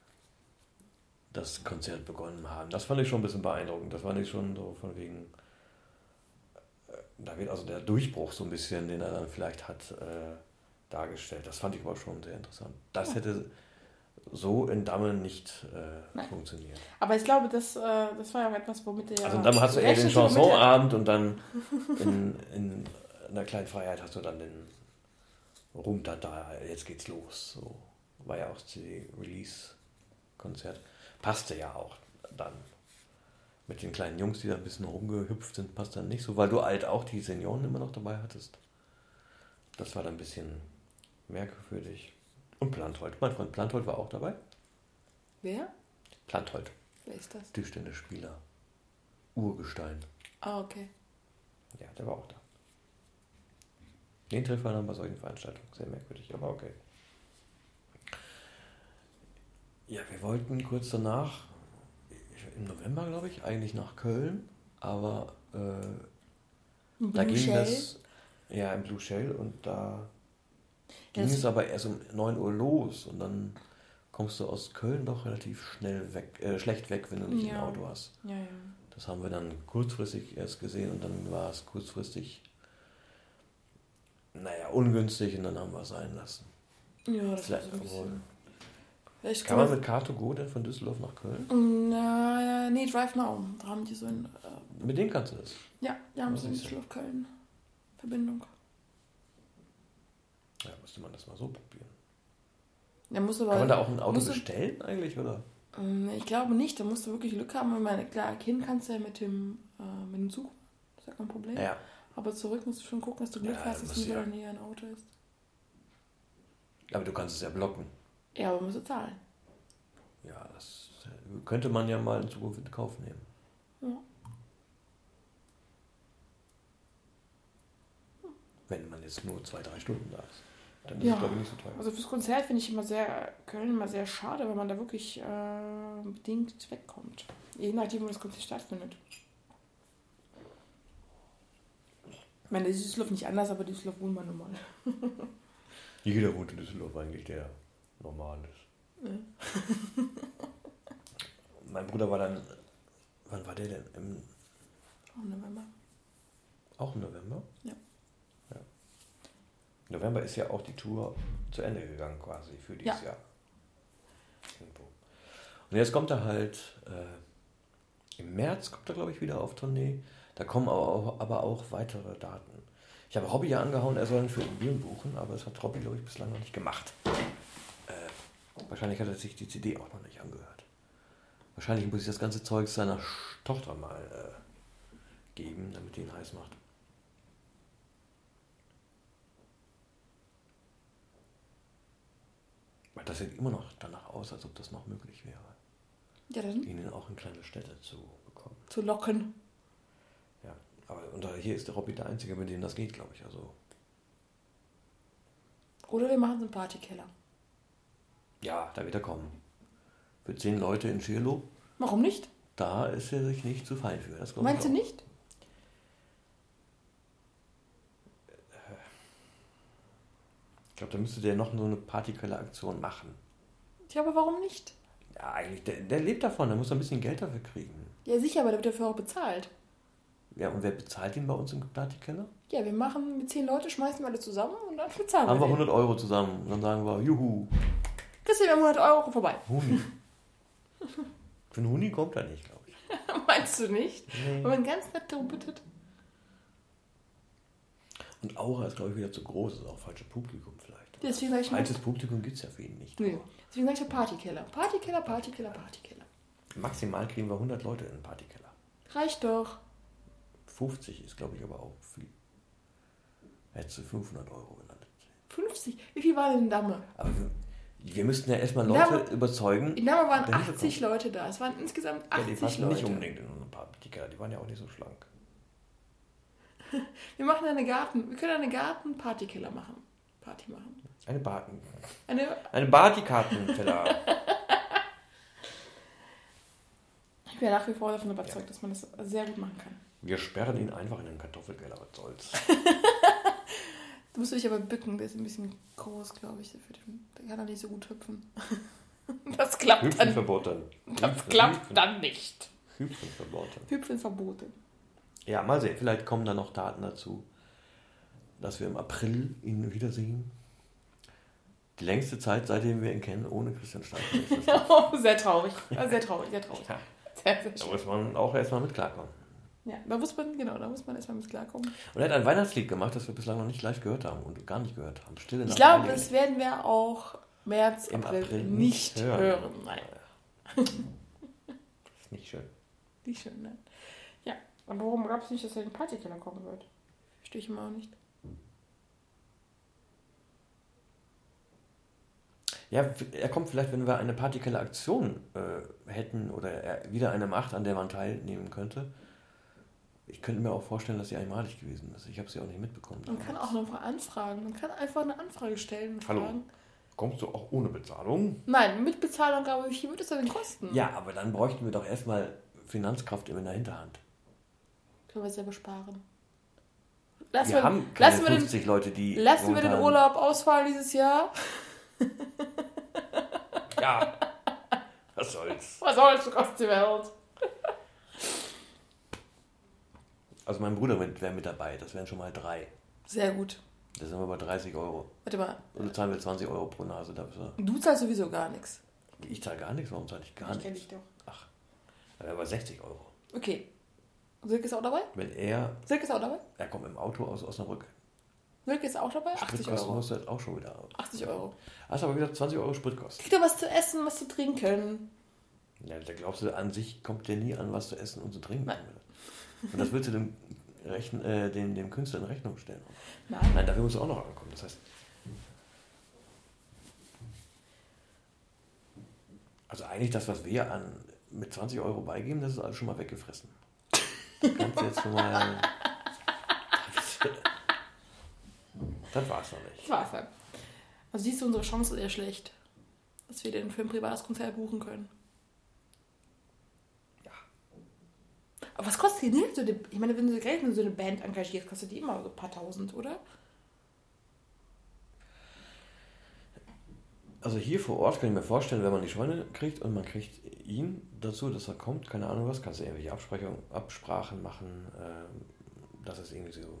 das Konzert begonnen haben. Das fand ich schon ein bisschen beeindruckend. Das fand ich schon so von wegen, äh, da wird also der Durchbruch so ein bisschen, den er dann vielleicht hat, äh, dargestellt. Das fand ich aber schon sehr interessant. Das Ja. hätte so in Damme nicht äh, Nein. funktioniert. Aber ich glaube, das, äh, das war ja auch etwas, womit er... Also in Damme hast du eher den rechnete, womit er- Chansonabend und dann in, in, in der kleinen Freiheit hast du dann den Ruhm da, da, jetzt geht's los. So war ja auch die Release-Konzert. Passte ja auch dann. Mit den kleinen Jungs, die da ein bisschen rumgehüpft sind, passt dann nicht so, weil du halt auch die Senioren immer noch dabei hattest. Das war dann ein bisschen merkwürdig. Und Planthold. Mein Freund Planthold war auch dabei. Wer? Planthold, Wer ist das? Tischtennisspieler. Urgestein. Ah, okay. Ja, der war auch da. Den trifft man dann bei solchen Veranstaltungen. Sehr merkwürdig, aber okay. Ja, wir wollten kurz danach, im November glaube ich, eigentlich nach Köln, aber äh, da Blue ging Shell? das, ja, im Blue Shell und da Ja, ging das- es aber erst um neun Uhr los und dann kommst du aus Köln doch relativ schnell weg, äh, schlecht weg, wenn du nicht Ja. ein Auto hast. Ja, ja. Das haben wir dann kurzfristig erst gesehen und dann war es kurzfristig, naja, ungünstig und dann haben wir es sein lassen. Ja, das war Vielleicht so ein obwohl- bisschen... Vielleicht Kann man mit Car2Go denn von Düsseldorf nach Köln? Na, nee, Drive Now. Da haben die so ein... Äh, Mit denen kannst du das. ja, die haben Was so eine ist das? Düsseldorf-Köln-Verbindung. Ja, müsste man das mal so probieren. Da musst du aber... Kann man da auch ein Auto musst du- bestellen eigentlich, oder? Ähm, Ich glaube nicht, da musst du wirklich Glück haben. Ich meine, klar, hin kannst du ja mit dem, äh, mit dem Zug, das ist ja kein Problem. Ja. Aber zurück musst du schon gucken, dass du Glück Ja, hast, dass musst du ja. wieder näher ein Auto ist. Aber du kannst es ja blocken. Ja, aber musst du zahlen. Ja, das könnte man ja mal in Zukunft in Kauf nehmen. Ja. Wenn man jetzt nur zwei, drei Stunden da ist. Dann ist Ja. es, glaube ich, nicht so teuer. Also fürs Konzert finde ich immer sehr, Köln immer sehr schade, weil man da wirklich äh, bedingt wegkommt. Je nachdem, wo das Konzert stattfindet. Ich meine, das ist Düsseldorf nicht anders, aber Düsseldorf wohnt man nun mal. Jeder wohnt in Düsseldorf eigentlich, der normal ist. Ja. Mein Bruder war dann, wann war der denn? Im, Auch im November. auch im November? Ja. ja. November ist ja auch die Tour zu Ende gegangen quasi für dieses Ja. Jahr. Irgendwo. Und jetzt kommt er halt, äh, im März kommt er glaube ich wieder auf Tournee. Da kommen aber auch, aber auch weitere Daten. Ich habe Robby ja angehauen, er soll für Immobilien buchen, aber das hat Robby glaube ich bislang noch nicht gemacht. Äh, wahrscheinlich hat er sich die C D auch noch nicht angehört. Wahrscheinlich muss ich das ganze Zeug seiner Sch- Tochter mal äh, geben, damit die ihn heiß macht. Weil das sieht immer noch danach aus, als ob das noch möglich wäre, Ja, dann ihn auch in kleine Städte zu bekommen. zu locken. Ja, aber und da- hier ist der Robby der Einzige, mit dem das geht, glaube ich. Also, Oder wir machen so einen Partykeller. ja, da wird er kommen. Für zehn Leute in Schirlow, Warum nicht? da ist er sich nicht zu fein für. Das glaub Meinst ich du auch. nicht? Ich glaube, da müsste der noch so eine Partykeller-Aktion machen. Ja, aber warum nicht? Ja, eigentlich, der, der lebt davon, der muss ein bisschen Geld dafür kriegen. Ja, sicher, aber der wird dafür auch bezahlt. Ja, und wer bezahlt ihn bei uns im Partykeller? Ja, wir machen mit zehn Leute, schmeißen wir alle zusammen und dann bezahlen Haben wir wir den. hundert Euro zusammen. Und dann sagen wir, juhu, Christian, wir haben hundert Euro vorbei. Huni. Für einen Huni kommt er nicht, glaube ich. Meinst du nicht? Nee. Wenn man ganz nett darum bittet. Und Aura ist, glaube ich, wieder zu groß. Das ist auch falsches Publikum vielleicht. Deswegen sag ich mal, Altes Publikum gibt es ja für ihn nicht. nee. Deswegen sag ich ja Partykeller. Partykeller, Partykeller, Partykeller. Maximal kriegen wir hundert Leute in den Partykeller. Reicht doch. fünfzig ist, glaube ich, aber auch viel. Hättest du fünfhundert Euro gelandet. fünfzig? Wie viel war denn in Damme? Aber wir, wir müssten ja erstmal In Leute Damme- überzeugen. In Damme waren dahin zu achtzig Leute da. Es waren insgesamt Ja, die achtzig passen Leute. nicht unbedingt in unseren Partykeller. Die waren ja auch nicht so schlank. Wir machen eine Garten. Wir können eine Garten-Partykeller machen. Party machen. Eine Barten. Eine, Eine Partykartenkeller. ich bin ja nach wie vor davon überzeugt, ja. dass man das sehr gut machen kann. Wir sperren ihn einfach in den Kartoffelkeller, was soll's. Du musst dich aber bücken, der ist ein bisschen groß, glaube ich. Für den, der kann er nicht so gut hüpfen. Das klappt Hüpfen dann. verboten. Das Hüpfen, klappt Hüpfen. dann nicht. Hüpfen verboten. Hüpfen verboten. Ja, mal sehen. Vielleicht kommen da noch Daten dazu, dass wir im April ihn wiedersehen. Die längste Zeit, seitdem wir ihn kennen, ohne Christian Steinke. Oh, sehr traurig. Ja, sehr traurig, sehr traurig. Ja. Sehr, sehr Da schön. muss man auch erstmal mit klarkommen. Ja, da muss man, genau, da muss man erstmal mit klarkommen. Und er hat ein Weihnachtslied gemacht, das wir bislang noch nicht live gehört haben und gar nicht gehört haben. Stille Ich Nacht, glaube, Heilige das werden wir auch März, Im April, April nicht nicht hören. hören. Nein, Das ist nicht schön. nicht schön, nein. Ja, aber warum glaubst du nicht, dass er in den Partykeller kommen wird? Verstehe ich immer auch nicht. Ja, er kommt vielleicht, wenn wir eine Partykeller-Aktion äh, hätten oder er wieder eine macht, an der man teilnehmen könnte. Ich könnte mir auch vorstellen, dass sie einmalig gewesen ist. Ich habe sie auch nicht mitbekommen. Man kann auch noch mal anfragen. Man kann einfach eine Anfrage stellen und Hallo. fragen. Kommst du auch ohne Bezahlung? Nein, mit Bezahlung, glaube ich, wie viel wird es denn kosten? Ja, aber dann bräuchten wir doch erstmal Finanzkraft in der Hinterhand. Können wir selber sparen. Lassen wir wir, haben keine lassen wir den, fünfzig Leute, die lassen wir den momentan- Urlaub ausfallen dieses Jahr? Ja, was soll's. Was soll's, du kostet die Welt. Also mein Bruder wäre mit dabei, das wären schon mal drei. Sehr gut. Da sind wir bei dreißig Euro. Warte mal, Oder zahlen wir zwanzig Euro pro Nase dafür. du zahlst sowieso gar nichts. Ich zahle gar nichts, warum zahle ich gar Ich kenne nichts? dich doch. Ach, da wären wir sechzig Euro. Okay. Silke ist auch dabei? Wenn er, Silke ist auch dabei? er kommt im Auto aus Osnabrück. Silke ist auch dabei? achtzig Spritkosten Euro. musst du jetzt auch schon wieder. achtzig Euro. Hast aber wieder zwanzig Euro Spritkosten. Kriegt er was zu essen, was zu trinken? Ja, da glaubst du, an sich kommt der nie an, was zu essen und zu trinken. Nein. Und das willst du dem, Rechn, äh, dem, dem Künstler in Rechnung stellen. Nein. Nein, dafür musst du auch noch ankommen. Das heißt, also eigentlich das, was wir an mit zwanzig Euro beigeben, das ist alles schon mal weggefressen. Das kannst du jetzt schon mal... Das war's noch nicht. Das war's dann. Also siehst du unsere Chance eher schlecht, dass wir den für ein privates Konzert buchen können. Ja. Aber was kostet die denn so eine, ich meine, wenn du Geld in so eine Band engagierst, kostet die immer so ein paar tausend, oder? Also hier vor Ort kann ich mir vorstellen, wenn man die Scheune kriegt und man kriegt ihn dazu, dass er kommt, keine Ahnung was, kannst du irgendwelche Absprechungen, Absprachen machen, äh, dass es irgendwie so...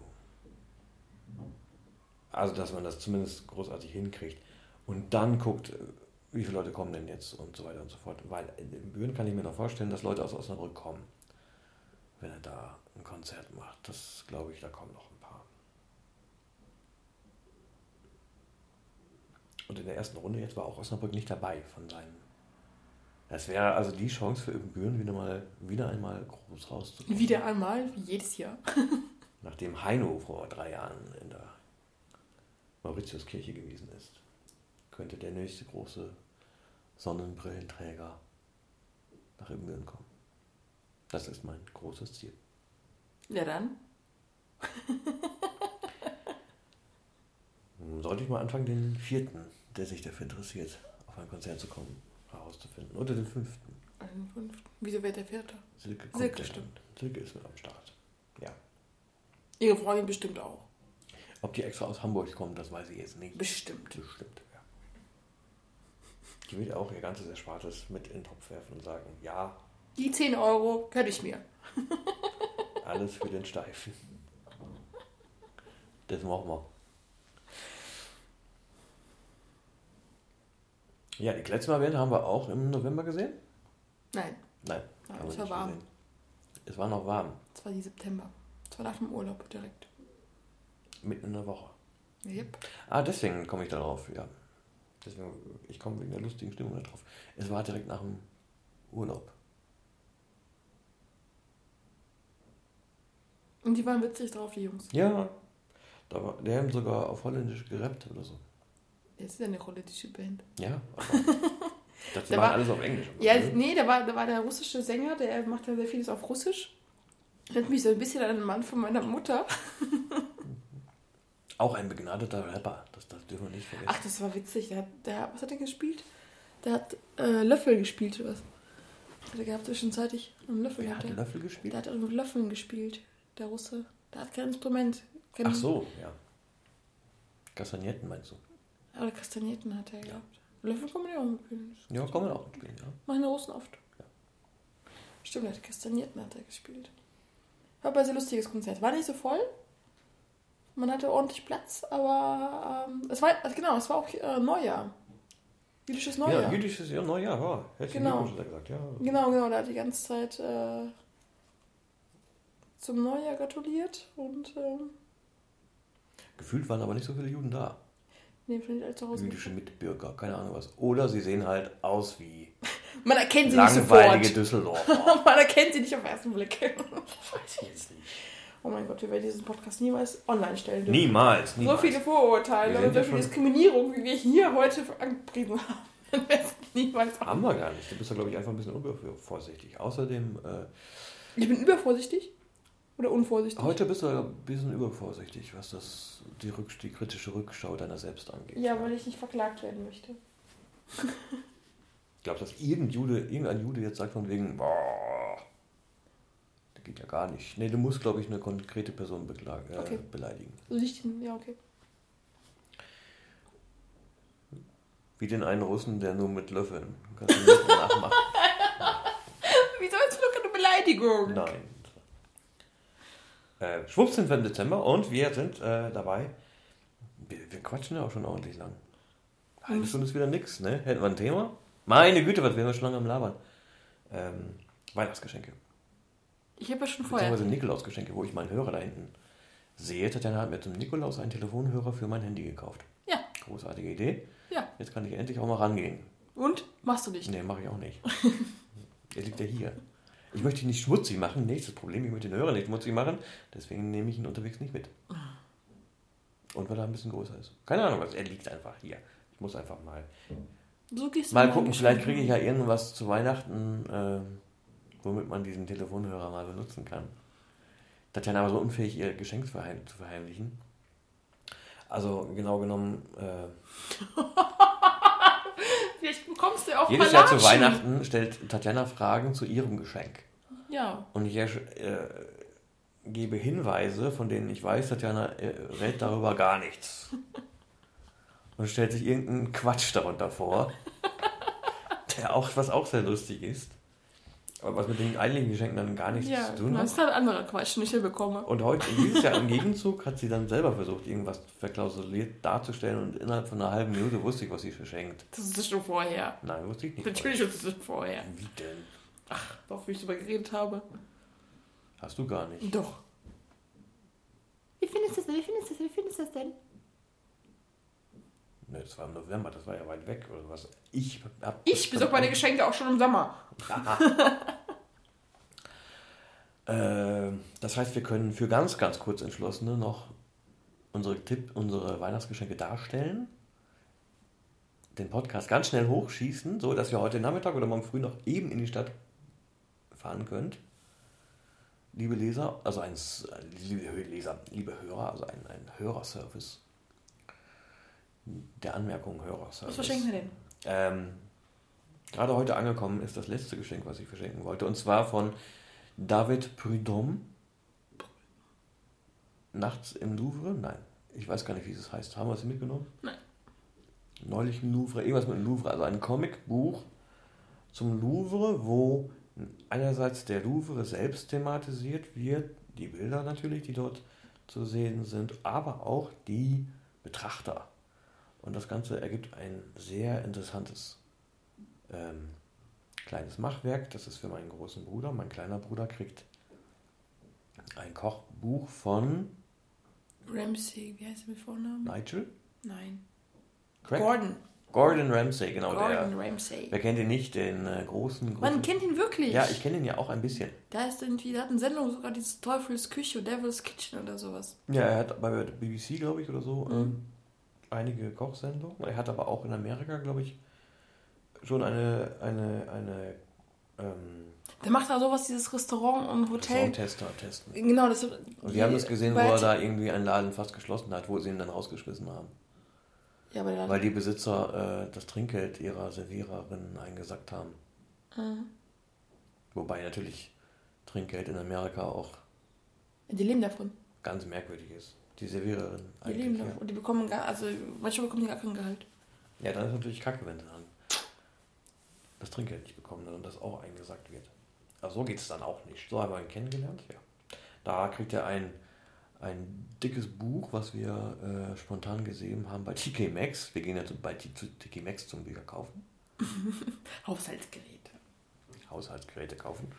Also, dass man das zumindest großartig hinkriegt. Und dann guckt, wie viele Leute kommen denn jetzt und so weiter und so fort. Weil in Büren kann ich mir noch vorstellen, dass Leute aus Osnabrück kommen, wenn er da ein Konzert macht. Das glaube ich, da kommen noch ein paar. Und in der ersten Runde jetzt war auch Osnabrück nicht dabei von seinen. Das wäre also die Chance für Ibbenbüren, wieder mal wieder einmal groß rauszukommen. Wieder einmal, wie jedes Jahr. Nachdem Heino vor drei Jahren in der Mauritiuskirche gewesen ist, könnte der nächste große Sonnenbrillenträger nach Ibbenbüren kommen. Das ist mein großes Ziel. Ja dann. Sollte ich mal anfangen, den vierten, der sich dafür interessiert, auf ein Konzert zu kommen, herauszufinden. Oder den fünften. Einen fünften. Wieso wird der vierte? Silke, Silke kommt stimmt. dann. Silke ist mit am Start. Ja. Ihre Freundin bestimmt auch. Ob die extra aus Hamburg kommt, das weiß ich jetzt nicht. Bestimmt. Bestimmt, ja. Die will auch ihr ganzes Erspartes mit in den Topf werfen und sagen, ja, Die zehn Euro gönn ich mir. alles für den Steifen. Das machen wir. Ja, die Kletzmer-Band haben wir auch im November gesehen? Nein, Nein, Nein, haben es wir war nicht warm. gesehen. Es war noch warm, das war die September. Das war nach dem Urlaub direkt. mitten in der Woche. Yep. Ah, deswegen komme ich darauf, ja. Deswegen, ich komme wegen der lustigen Stimmung darauf. Es war direkt nach dem Urlaub. Und die waren witzig drauf, die Jungs. Ja, da war, die haben sogar auf Holländisch gerappt oder so. Das ist ja eine holländische Band. Ja, aber das war war alles auf Englisch. Ja, nee, da war, da war der russische Sänger, der macht ja sehr vieles auf Russisch. Erinnert mich so ein bisschen an den Mann von meiner Mutter. Auch ein begnadeter Rapper, das, das dürfen wir nicht vergessen. Ach, das war witzig. Der hat, der, was hat er gespielt? Der hat äh, Löffel gespielt, oder was? Hat er gehabt zwischenzeitlich einen Löffel. Wer hat der. Löffel gespielt? Der hat mit Löffeln gespielt, der Russe. Der hat kein Instrument. Kein Ach so, ja. Kastagnetten meinst du? Oder Kastagnetten hat er gehabt. Löffel kann man ja auch mitspielen. Ja, kann man auch mitspielen, ja. Machen die Russen oft. Ja. Stimmt, er hat Kastagnetten hat er gespielt. War aber ein sehr lustiges Konzert. War nicht so voll. Man hatte ordentlich Platz, aber ähm, es war, also genau, es war auch äh, Neujahr. Jüdisches Neujahr. Ja, jüdisches Jahr, Neujahr, ja. Herzlichen Genau. Glückwunsch, hat er gesagt, ja. Genau, genau, der hat die ganze Zeit äh, zum Neujahr gratuliert und ähm, Gefühlt waren aber nicht so viele Juden da. nee, von den zu Hause. Jüdische Mitbürger, keine Ahnung was. Oder sie sehen halt aus wie Man erkennt sie nicht langweilige sofort. Düsseldorfer. Man erkennt sie nicht auf den ersten Blick. Weiß ich jetzt nicht. Oh mein Gott, wir werden diesen Podcast niemals online stellen dürfen. Niemals, niemals. So viele Vorurteile Wir sind und so ja viel schon- Diskriminierung, wie wir hier heute angepriesen haben. Dann wäre es niemals Haben wir gar nicht. Du bist ja, glaube ich, einfach ein bisschen unvorsichtig. Außerdem, äh, Ich bin übervorsichtig oder unvorsichtig? heute bist du ein bisschen übervorsichtig, was das die, Rück, die kritische Rückschau deiner selbst angeht. Ja, weil ich nicht verklagt werden möchte. Ich glaube, dass irgendein Jude, irgendein Jude jetzt sagt von wegen, boah, das geht ja gar nicht. Nee, du musst, glaube ich, eine konkrete Person beklag, äh, Okay. beleidigen. Also nicht den, ja, okay. Wie den einen Russen, der nur mit Löffeln. Kannst du nicht nachmachen? Wieso ist nur keine Beleidigung? Nein. Äh, schwupps sind wir im Dezember und wir sind äh, dabei. Wir, wir quatschen ja auch schon ordentlich lang. Eine halbe Stunde ist wieder nix, ne? Hätten wir ein Thema? Meine Güte, was wären wir schon lange am Labern? Ähm, Weihnachtsgeschenke. Ich habe ja schon vorher. Beziehungsweise Nikolausgeschenke, wo ich meinen Hörer da hinten sehe. Tatjana hat mir zum Nikolaus einen Telefonhörer für mein Handy gekauft. Ja, Großartige Idee. ja. Jetzt kann ich endlich auch mal rangehen. Und? Machst du nicht? Nee, mache ich auch nicht. Er liegt ja hier. Ich möchte ihn nicht schmutzig machen. Nächstes Problem, ich möchte den Hörer nicht schmutzig machen. Deswegen nehme ich ihn unterwegs nicht mit. Und weil er ein bisschen größer ist. Keine Ahnung was. Er liegt einfach hier. Ich muss einfach mal... So gehst du Mal mit gucken, deinem vielleicht Geschenk kriege ich ja irgendwas zu Weihnachten, äh, womit man diesen Telefonhörer mal benutzen kann. Tatjana war so unfähig, ihr Geschenk zu verheim- zu verheimlichen. Also genau genommen... Äh, Vielleicht bekommst du ja auch Jedes Jahr zu Palatschen. Weihnachten stellt Tatjana Fragen zu ihrem Geschenk. Ja. Und ich äh, gebe Hinweise, von denen ich weiß, Tatjana äh, rät darüber gar nichts. Und stellt sich irgendeinen Quatsch darunter vor, der auch, was auch sehr lustig ist. Aber was mit den eigentlichen Geschenken dann gar nichts Ja, zu tun das hat. ist halt anderer Quatsch, den ich hier bekomme. Und heute, dieses Jahr im Gegenzug, hat sie dann selber versucht, irgendwas verklausuliert darzustellen und innerhalb von einer halben Minute wusste ich, was sie verschenkt. Das ist schon vorher. Nein, wusste ich nicht. Natürlich ist es schon vorher. Wie denn? Doch, wie ich darüber geredet habe. Hast du gar nicht. Doch. Wie findest du das denn? Wie findest du das? Wie findest du das denn? Ne, das war im November, das war ja weit weg oder was. Ich hab Ich besorge meine Geschenke auch schon im Sommer. äh, das heißt, wir können für ganz, ganz kurz Entschlossene noch unsere Tipp, unsere Weihnachtsgeschenke darstellen, den Podcast ganz schnell hochschießen, so dass ihr heute Nachmittag oder morgen früh noch eben in die Stadt fahren könnt. Liebe Leser, also ein liebe Leser, liebe Hörer, also ein, ein Hörerservice. Der Anmerkung Hörerservice. Was verschenken wir denn? Ähm, gerade heute angekommen ist das letzte Geschenk, was ich verschenken wollte. Und zwar von David Prudhomme. Nachts im Louvre? Nein, ich weiß gar nicht, wie es heißt. Haben wir es mitgenommen? Nein. Neulich im Louvre, irgendwas mit dem Louvre. Also ein Comicbuch zum Louvre, wo einerseits der Louvre selbst thematisiert wird, die Bilder natürlich, die dort zu sehen sind, aber auch die Betrachter. Und das Ganze ergibt ein sehr interessantes ähm, kleines Machwerk. Das ist für meinen großen Bruder. Mein kleiner Bruder kriegt ein Kochbuch von Ramsay, wie heißt er mit Vornamen? Nigel? Nein. Craig? Gordon. Gordon Ramsay, genau. Gordon der, Ramsay. Wer kennt ihn nicht? Den äh, großen, großen... Man kennt ihn wirklich. Ja, ich kenne ihn ja auch ein bisschen. Da ist irgendwie, der hat eine Sendung, sogar dieses Teufels Küche, Devil's Kitchen oder sowas. Ja, er hat bei der B B C, glaube ich, oder so, Mhm. ähm, einige Kochsendungen. Er hat aber auch in Amerika, glaube ich, schon eine, eine, eine ähm, Der macht da sowas, dieses Restaurant und Hotel. Soundtester testen. Genau, das Und wir haben das gesehen, wo er da irgendwie einen Laden fast geschlossen hat, wo sie ihn dann rausgeschmissen haben. Ja, aber der Weil die Besitzer äh, das Trinkgeld ihrer Serviererin eingesackt haben. Mhm. Wobei natürlich Trinkgeld in Amerika auch Die leben davon. ganz merkwürdig ist. Die Serviererin Die eigentlich. leben Ja. davon. Und die bekommen gar, also manche bekommen die gar kein Gehalt. ja, dann ist natürlich kacke, wenn sie dann das Trinkgeld nicht bekommen und das auch eingesackt wird. Aber so geht es dann auch nicht. So haben wir ihn kennengelernt, ja. Da kriegt er ein, ein dickes Buch, was wir äh, spontan gesehen haben bei T K Maxx. Wir gehen ja bei T K Maxx zum Bücher kaufen. Haushaltsgeräte. Haushaltsgeräte kaufen.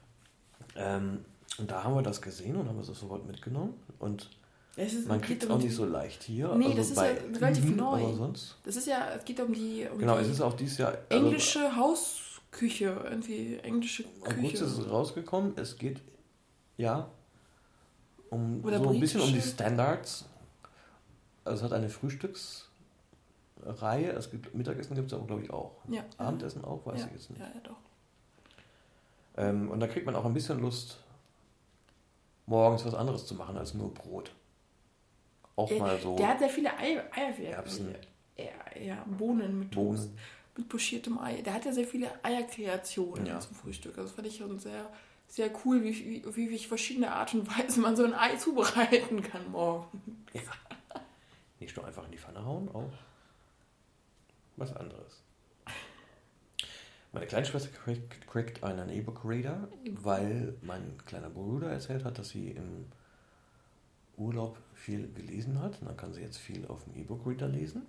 Ähm, und da haben wir das gesehen und haben es sofort mitgenommen. Und Es ist, man es kriegt geht es um auch die- nicht so leicht hier. Nee, also das ist bei ja relativ Lidl, neu. Aber sonst. Das ist ja, es geht um die, um Genau, die es ist auch dieses Jahr. Also, englische Hausküche. Irgendwie englische August Küche. ist es rausgekommen. Es geht, ja, um Oder so ein bisschen um die britische. Standards. Also es hat eine Frühstücksreihe. Es gibt Mittagessen gibt es aber, glaube ich, auch. Ja. Abendessen auch, weiß ja. ich jetzt nicht. Ja, ja, doch. Ähm, und da kriegt man auch ein bisschen Lust, morgens was anderes zu machen als nur Brot. Auch Äh, mal so Der hat sehr viele Eier, Eierwerke. Erbsen. Ja, ja, Bohnen mit Toast. Bohnen. Mit pochiertem Ei. Der hat ja sehr viele Eierkreationen Ja. zum Frühstück. Also fand ich schon sehr, sehr cool, wie, wie, wie, wie verschiedene Art und Weise man so ein Ei zubereiten kann morgen. Ja. Nicht nur einfach in die Pfanne hauen, auch was anderes. Meine kleine Schwester kriegt, kriegt einen E-Book-Reader, weil mein kleiner Bruder erzählt hat, dass sie im Urlaub viel gelesen hat. Und dann kann sie jetzt viel auf dem E-Book-Reader lesen.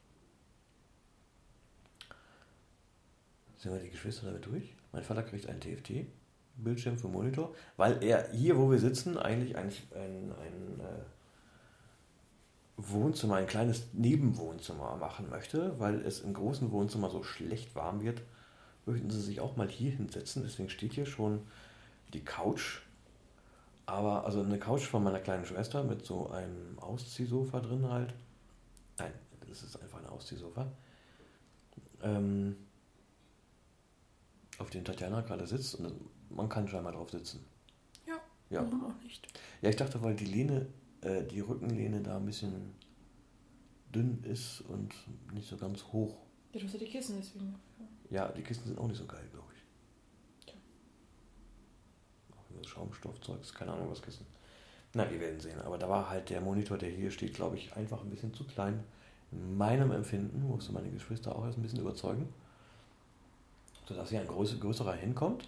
Sind wir die Geschwister damit durch? Mein Vater kriegt einen T F T-Bildschirm für Monitor, weil er hier, wo wir sitzen, eigentlich ein, ein, ein äh, Wohnzimmer, ein kleines Nebenwohnzimmer machen möchte, weil es im großen Wohnzimmer so schlecht warm wird, möchten sie sich auch mal hier hinsetzen. Deswegen steht hier schon die Couch. Aber also eine Couch von meiner kleinen Schwester mit so einem Ausziehsofa drin halt. Nein, das ist einfach ein Ausziehsofa. Ähm, auf dem Tatjana gerade sitzt und man kann scheinbar drauf sitzen. Ja, Ja. warum auch nicht. Ja, ich dachte, weil die Lehne, äh, die Rückenlehne da ein bisschen dünn ist und nicht so ganz hoch. Ja, du hast ja die Kissen deswegen. Ja, die Kisten sind auch nicht so geil, glaube ich. Ja. Auch wieder Schaumstoffzeugs, keine Ahnung was Kissen. Na, wir werden sehen. Aber da war halt der Monitor, der hier steht, glaube ich, einfach ein bisschen zu klein. In meinem Empfinden musste meine Geschwister auch erst ein bisschen überzeugen, sodass hier ein größer, größerer hinkommt.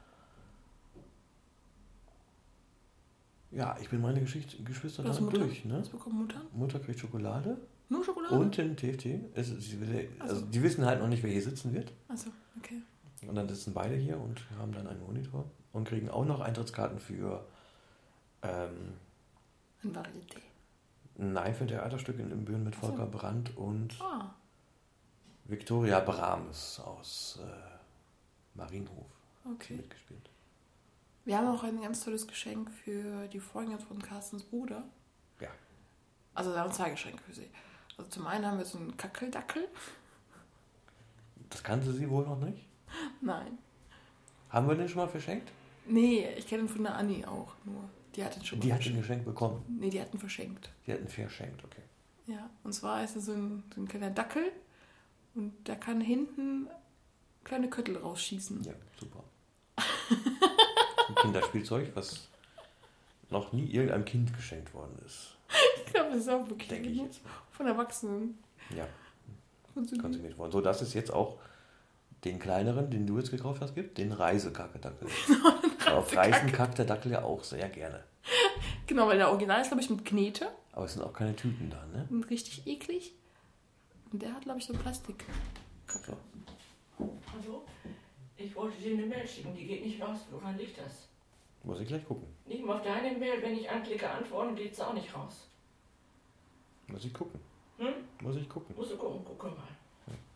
Ja, ich bin meine Geschichte, Geschwister Was da Mutter? durch. Ne? Was bekommt Mutter? Mutter kriegt Schokolade Nur Schokolade? und den T F T. Es, sie will, Ach also so. die wissen halt noch nicht, wer hier sitzen wird. Achso, okay. Und dann sitzen beide hier und haben dann einen Monitor und kriegen auch noch Eintrittskarten für ähm, Ein Varieté. Nein, für ein Theaterstück in Imbüren mit Ach so. Volker Brandt und Ah, Viktoria Brahms aus äh, Marienhof okay. mitgespielt. Wir haben auch ein ganz tolles Geschenk für die Freundin von Carstens Bruder. Ja. Also wir haben zwei Geschenke für sie. Also zum einen haben wir so einen Kackeldackel. Das kannte sie wohl noch nicht. Nein. Haben wir den schon mal verschenkt? Nee, ich kenne ihn von der Anni auch nur. Die hat ihn schon Die mal hat ein verschenkt. Geschenk bekommen. Nee, die hat ihn verschenkt. Die hat ein verschenkt, okay. Ja, und zwar ist er so ein, so ein kleiner Dackel und der kann hinten kleine Köttel rausschießen. Ja, super. Ein Kinderspielzeug, was noch nie irgendeinem Kind geschenkt worden ist. Ich glaube, das ist auch wirklich Denke ich genug jetzt mal. von Erwachsenen. Ja, konsumiert. konsumiert worden. So, dass es jetzt auch den kleineren, den du jetzt gekauft hast, gibt, den Reisekacke-Dackel. Auf Reisen kackt der Dackel ja auch sehr gerne. Genau, weil der Original ist, glaube ich, mit Knete. Aber es sind auch keine Tüten da, ne? Und richtig eklig. Und der hat, glaube ich, so Plastik. So. Also, ich wollte dir eine Mail schicken, die geht nicht raus. Woran liegt das? Muss ich gleich gucken. Nicht mal auf deine Mail, wenn ich anklicke, antworten, geht es auch nicht raus. Muss ich gucken. Hm? Muss ich gucken. Musst du gucken, guck mal.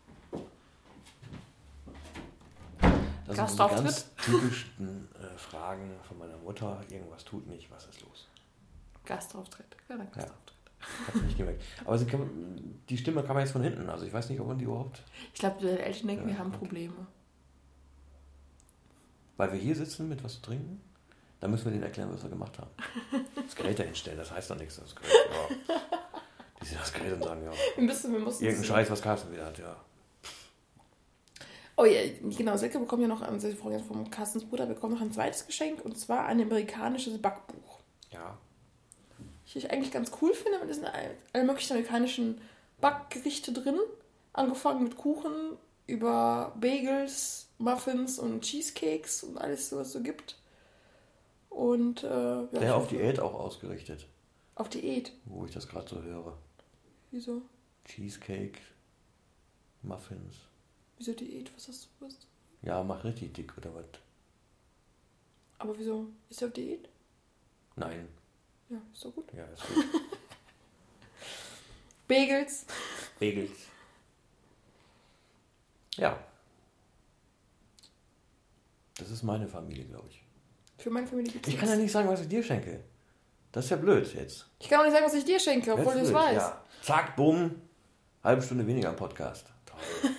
Das sind so die ganz typischen äh, Fragen von meiner Mutter. Irgendwas tut nicht, was ist los? Gastauftritt. Ja, dann Gastauftritt. Ja, hat sie nicht gemerkt. Aber sie kann, die Stimme kam jetzt von hinten. Also ich weiß nicht, ob man die überhaupt... Ich glaube, die Eltern denken, Ja, wir haben okay. Probleme. Weil wir hier sitzen mit was zu trinken, dann müssen wir denen erklären, was wir gemacht haben. Das Gerät da hinstellen, das heißt doch nichts. Das Gerät, ja. Die sehen das Gerät und sagen, ja, Wir müssen, wir mussten irgendein Scheiß, was Carsten wieder hat, ja. Oh ja, genau, Silke bekommt ja noch, also die Frau vom Carstens Bruder bekommt noch ein zweites Geschenk, und zwar ein amerikanisches Backbuch. Ja, Ich, ich eigentlich ganz cool finde, da sind all- alle möglichen amerikanischen Backgerichte drin. Angefangen mit Kuchen, über Bagels, Muffins und Cheesecakes und alles, was es so gibt. Und, äh, ja, ich der auf hoffe- Diät auch ausgerichtet, Auf Diät. wo ich das gerade so höre. Wieso? Cheesecake, Muffins. Wieso Diät? Was hast du? Was? Ja, mach richtig dick, oder was? Aber wieso? Ist er auf Diät? Nein. Ja, ist doch gut. Ja, ist gut. Bagels. Bagels. Ja. Das ist meine Familie, glaube ich. Für meine Familie gibt es Ich kann ja nicht sagen, was ich dir schenke. Das ist ja blöd jetzt. Ich kann auch nicht sagen, was ich dir schenke, obwohl du Jetzt es blöd, weißt. Ja. Zack, bumm. Halbe Stunde weniger am Podcast. Toll.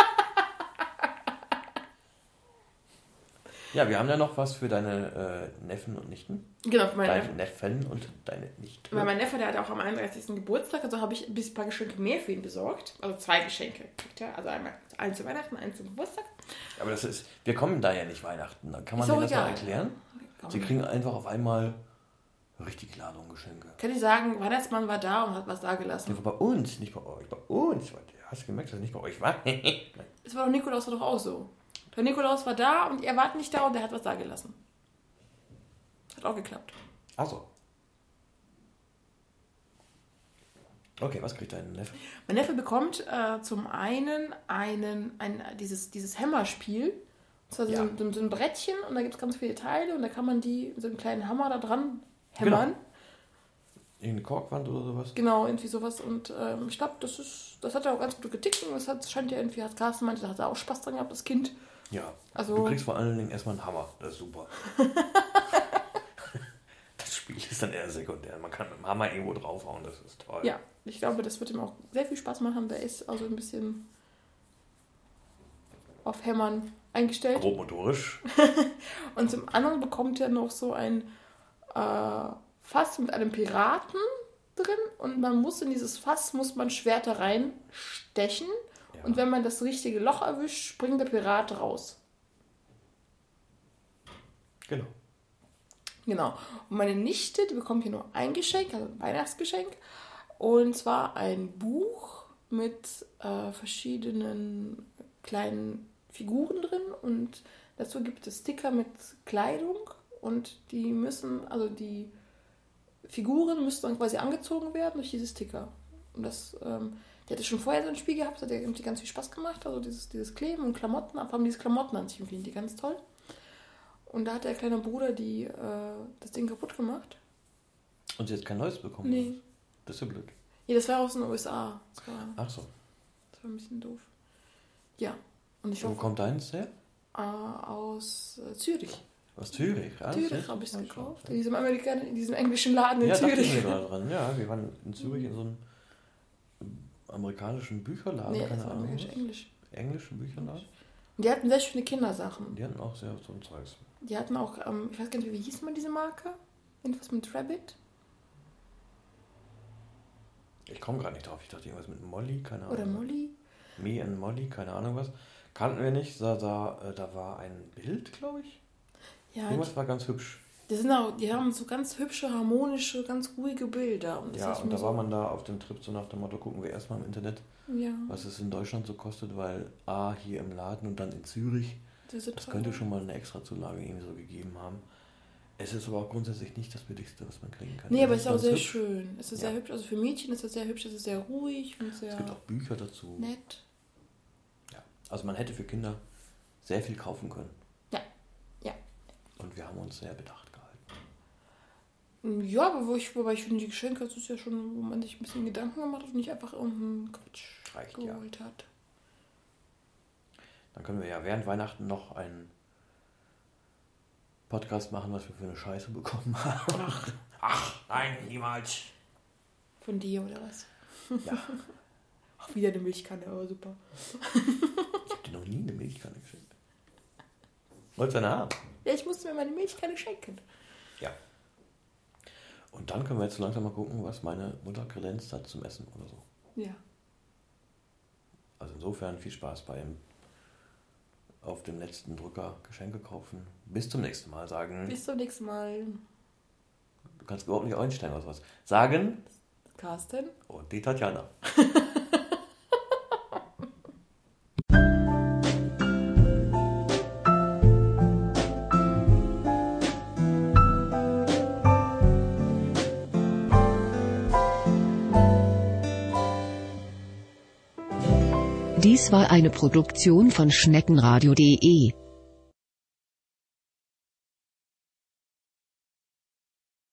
Ja, wir haben ja noch was für deine äh, Neffen und Nichten. Genau, für meine Deine Neffen und deine Nichten. Weil mein Neffe, der hat auch am einunddreißigsten Geburtstag, also habe ich ein bisschen- ein paar Geschenke mehr für ihn besorgt. Also zwei Geschenke. kriegt er. Also einmal eins zu Weihnachten, eins zum Geburtstag. Aber das ist, wir kommen da ja nicht Weihnachten. Da kann man Ist denen auch das mal egal. erklären. Sie kriegen einfach auf einmal richtig Ladung Geschenke. Kann ich sagen, Weihnachtsmann war da und hat was da gelassen. Der war bei uns, nicht bei euch. Bei uns. Hast du gemerkt, dass er nicht bei euch war? Es war doch Nikolaus war doch auch so. Der Nikolaus war da und ihr wart nicht da und der hat was da gelassen. Hat auch geklappt. Achso. Okay, was kriegt dein Neffe? Mein Neffe bekommt äh, zum einen einen, ein, dieses, dieses Hämmerspiel. Das war so, Ja. ein, so ein Brettchen und da gibt es ganz viele Teile und da kann man die mit so einem kleinen Hammer da dran hämmern. Irgendeine Korkwand oder sowas? Genau, irgendwie sowas. Und ähm, ich glaube, das ist, das hat er auch ganz gut getickt und das hat, scheint ja irgendwie, hat Carsten meinte, da hat er auch Spaß dran gehabt, das Kind. Ja. Also- Du kriegst vor allen Dingen erstmal einen Hammer. Das ist super. Das Spiel ist dann eher sekundär. Man kann mit dem Hammer irgendwo draufhauen, das ist toll. Ja, ich glaube, das wird ihm auch sehr viel Spaß machen. Der ist also ein bisschen auf Hämmern eingestellt. Grobmotorisch. Und zum anderen bekommt er noch so ein äh, Fass mit einem Piraten drin und man muss in dieses Fass, muss man Schwerter reinstechen Ja. und wenn man das richtige Loch erwischt, springt der Pirat raus. Genau. Genau. Und meine Nichte, die bekommt hier nur ein Geschenk, also ein Weihnachtsgeschenk. Und zwar ein Buch mit äh, verschiedenen kleinen Figuren drin. Und dazu gibt es Sticker mit Kleidung. Und die müssen, also die Figuren müssen dann quasi angezogen werden durch diese Sticker. Und das, ähm, die hatte schon vorher so ein Spiel gehabt, das hat ihr irgendwie ganz viel Spaß gemacht. Also dieses, dieses Kleben und Klamotten, vor allem diese Klamotten an sich finden die ganz toll. Und da hat der kleine Bruder die, äh, das Ding kaputt gemacht. Und sie hat kein neues bekommen? Nee. Das ist ja blöd. Ja, das war aus den U S A. Das war, Ach so. das war ein bisschen doof. Ja. Und ich Wo hoffe, kommt deins her? äh, aus äh, Zürich. Aus Zürich. Ah, Zürich echt? habe ich es Ja, gekauft. schon. In diesem, Amerikan in diesem englischen Laden in Ja, dachte ich Zürich. mir gerade dran. Ja, wir waren in Zürich in so einem amerikanischen Bücherladen. Nee, keine das war Ahnung. Englisch. was. Englisch. Englischen Bücherladen. Und die hatten sehr schöne Kindersachen. Die hatten auch sehr so ein Zeugs. Die hatten auch, ähm, ich weiß gar nicht, wie hieß mal diese Marke? Irgendwas mit Rabbit? Ich komme gerade nicht drauf. Ich dachte irgendwas mit Molly, keine Ahnung. Oder Molly? Me and Molly, keine Ahnung was. Kannten wir nicht. Da, da, äh, da war ein Bild, glaube ich. Ja, Irgendwas war ganz hübsch. die, sind auch, die haben so ganz hübsche, harmonische, ganz ruhige Bilder. Und das Ja, ist und mir da so, war man da auf dem Trip so nach dem Motto, gucken wir erstmal im Internet, Ja, was es in Deutschland so kostet, weil A, hier im Laden und dann in Zürich, diese das tolle- könnte schon mal eine Extrazulage irgendwie so gegeben haben. Es ist aber auch grundsätzlich nicht das Billigste, was man kriegen kann. Nee, aber es ist auch ganz sehr hübsch. schön. Es ist Ja. sehr hübsch. Also für Mädchen ist es sehr hübsch, es ist sehr ruhig und sehr Es gibt auch Bücher dazu. nett. Ja. Also man hätte für Kinder sehr viel kaufen können. Ja, ja. Und wir haben uns sehr bedacht gehalten. Ja, aber wo ich, wobei ich finde, die Geschenke, das ist ja schon, wo man sich ein bisschen Gedanken gemacht hat und nicht einfach irgendeinen Quatsch Reicht ja. geholt hat. Dann können wir ja während Weihnachten noch ein Podcast machen, was wir für eine Scheiße bekommen haben. Ach, Ach nein, niemals. von dir oder was? Ja, Ach, wieder eine Milchkanne, aber super. ich habe dir noch nie eine Milchkanne geschenkt. Wolltest du eine haben? Ja, ich musste mir meine Milchkanne schenken. Ja. Und dann können wir jetzt so langsam mal gucken, was meine Mutter kredenzt hat zum Essen oder so. Ja. Also insofern viel Spaß beim auf dem letzten Drücker Geschenke kaufen. Bis zum nächsten Mal sagen. Bis zum nächsten Mal. Du kannst überhaupt nicht einstellen oder was. Sagen Carsten. und die Tatjana. Dies war eine Produktion von schneckenradio punkt de.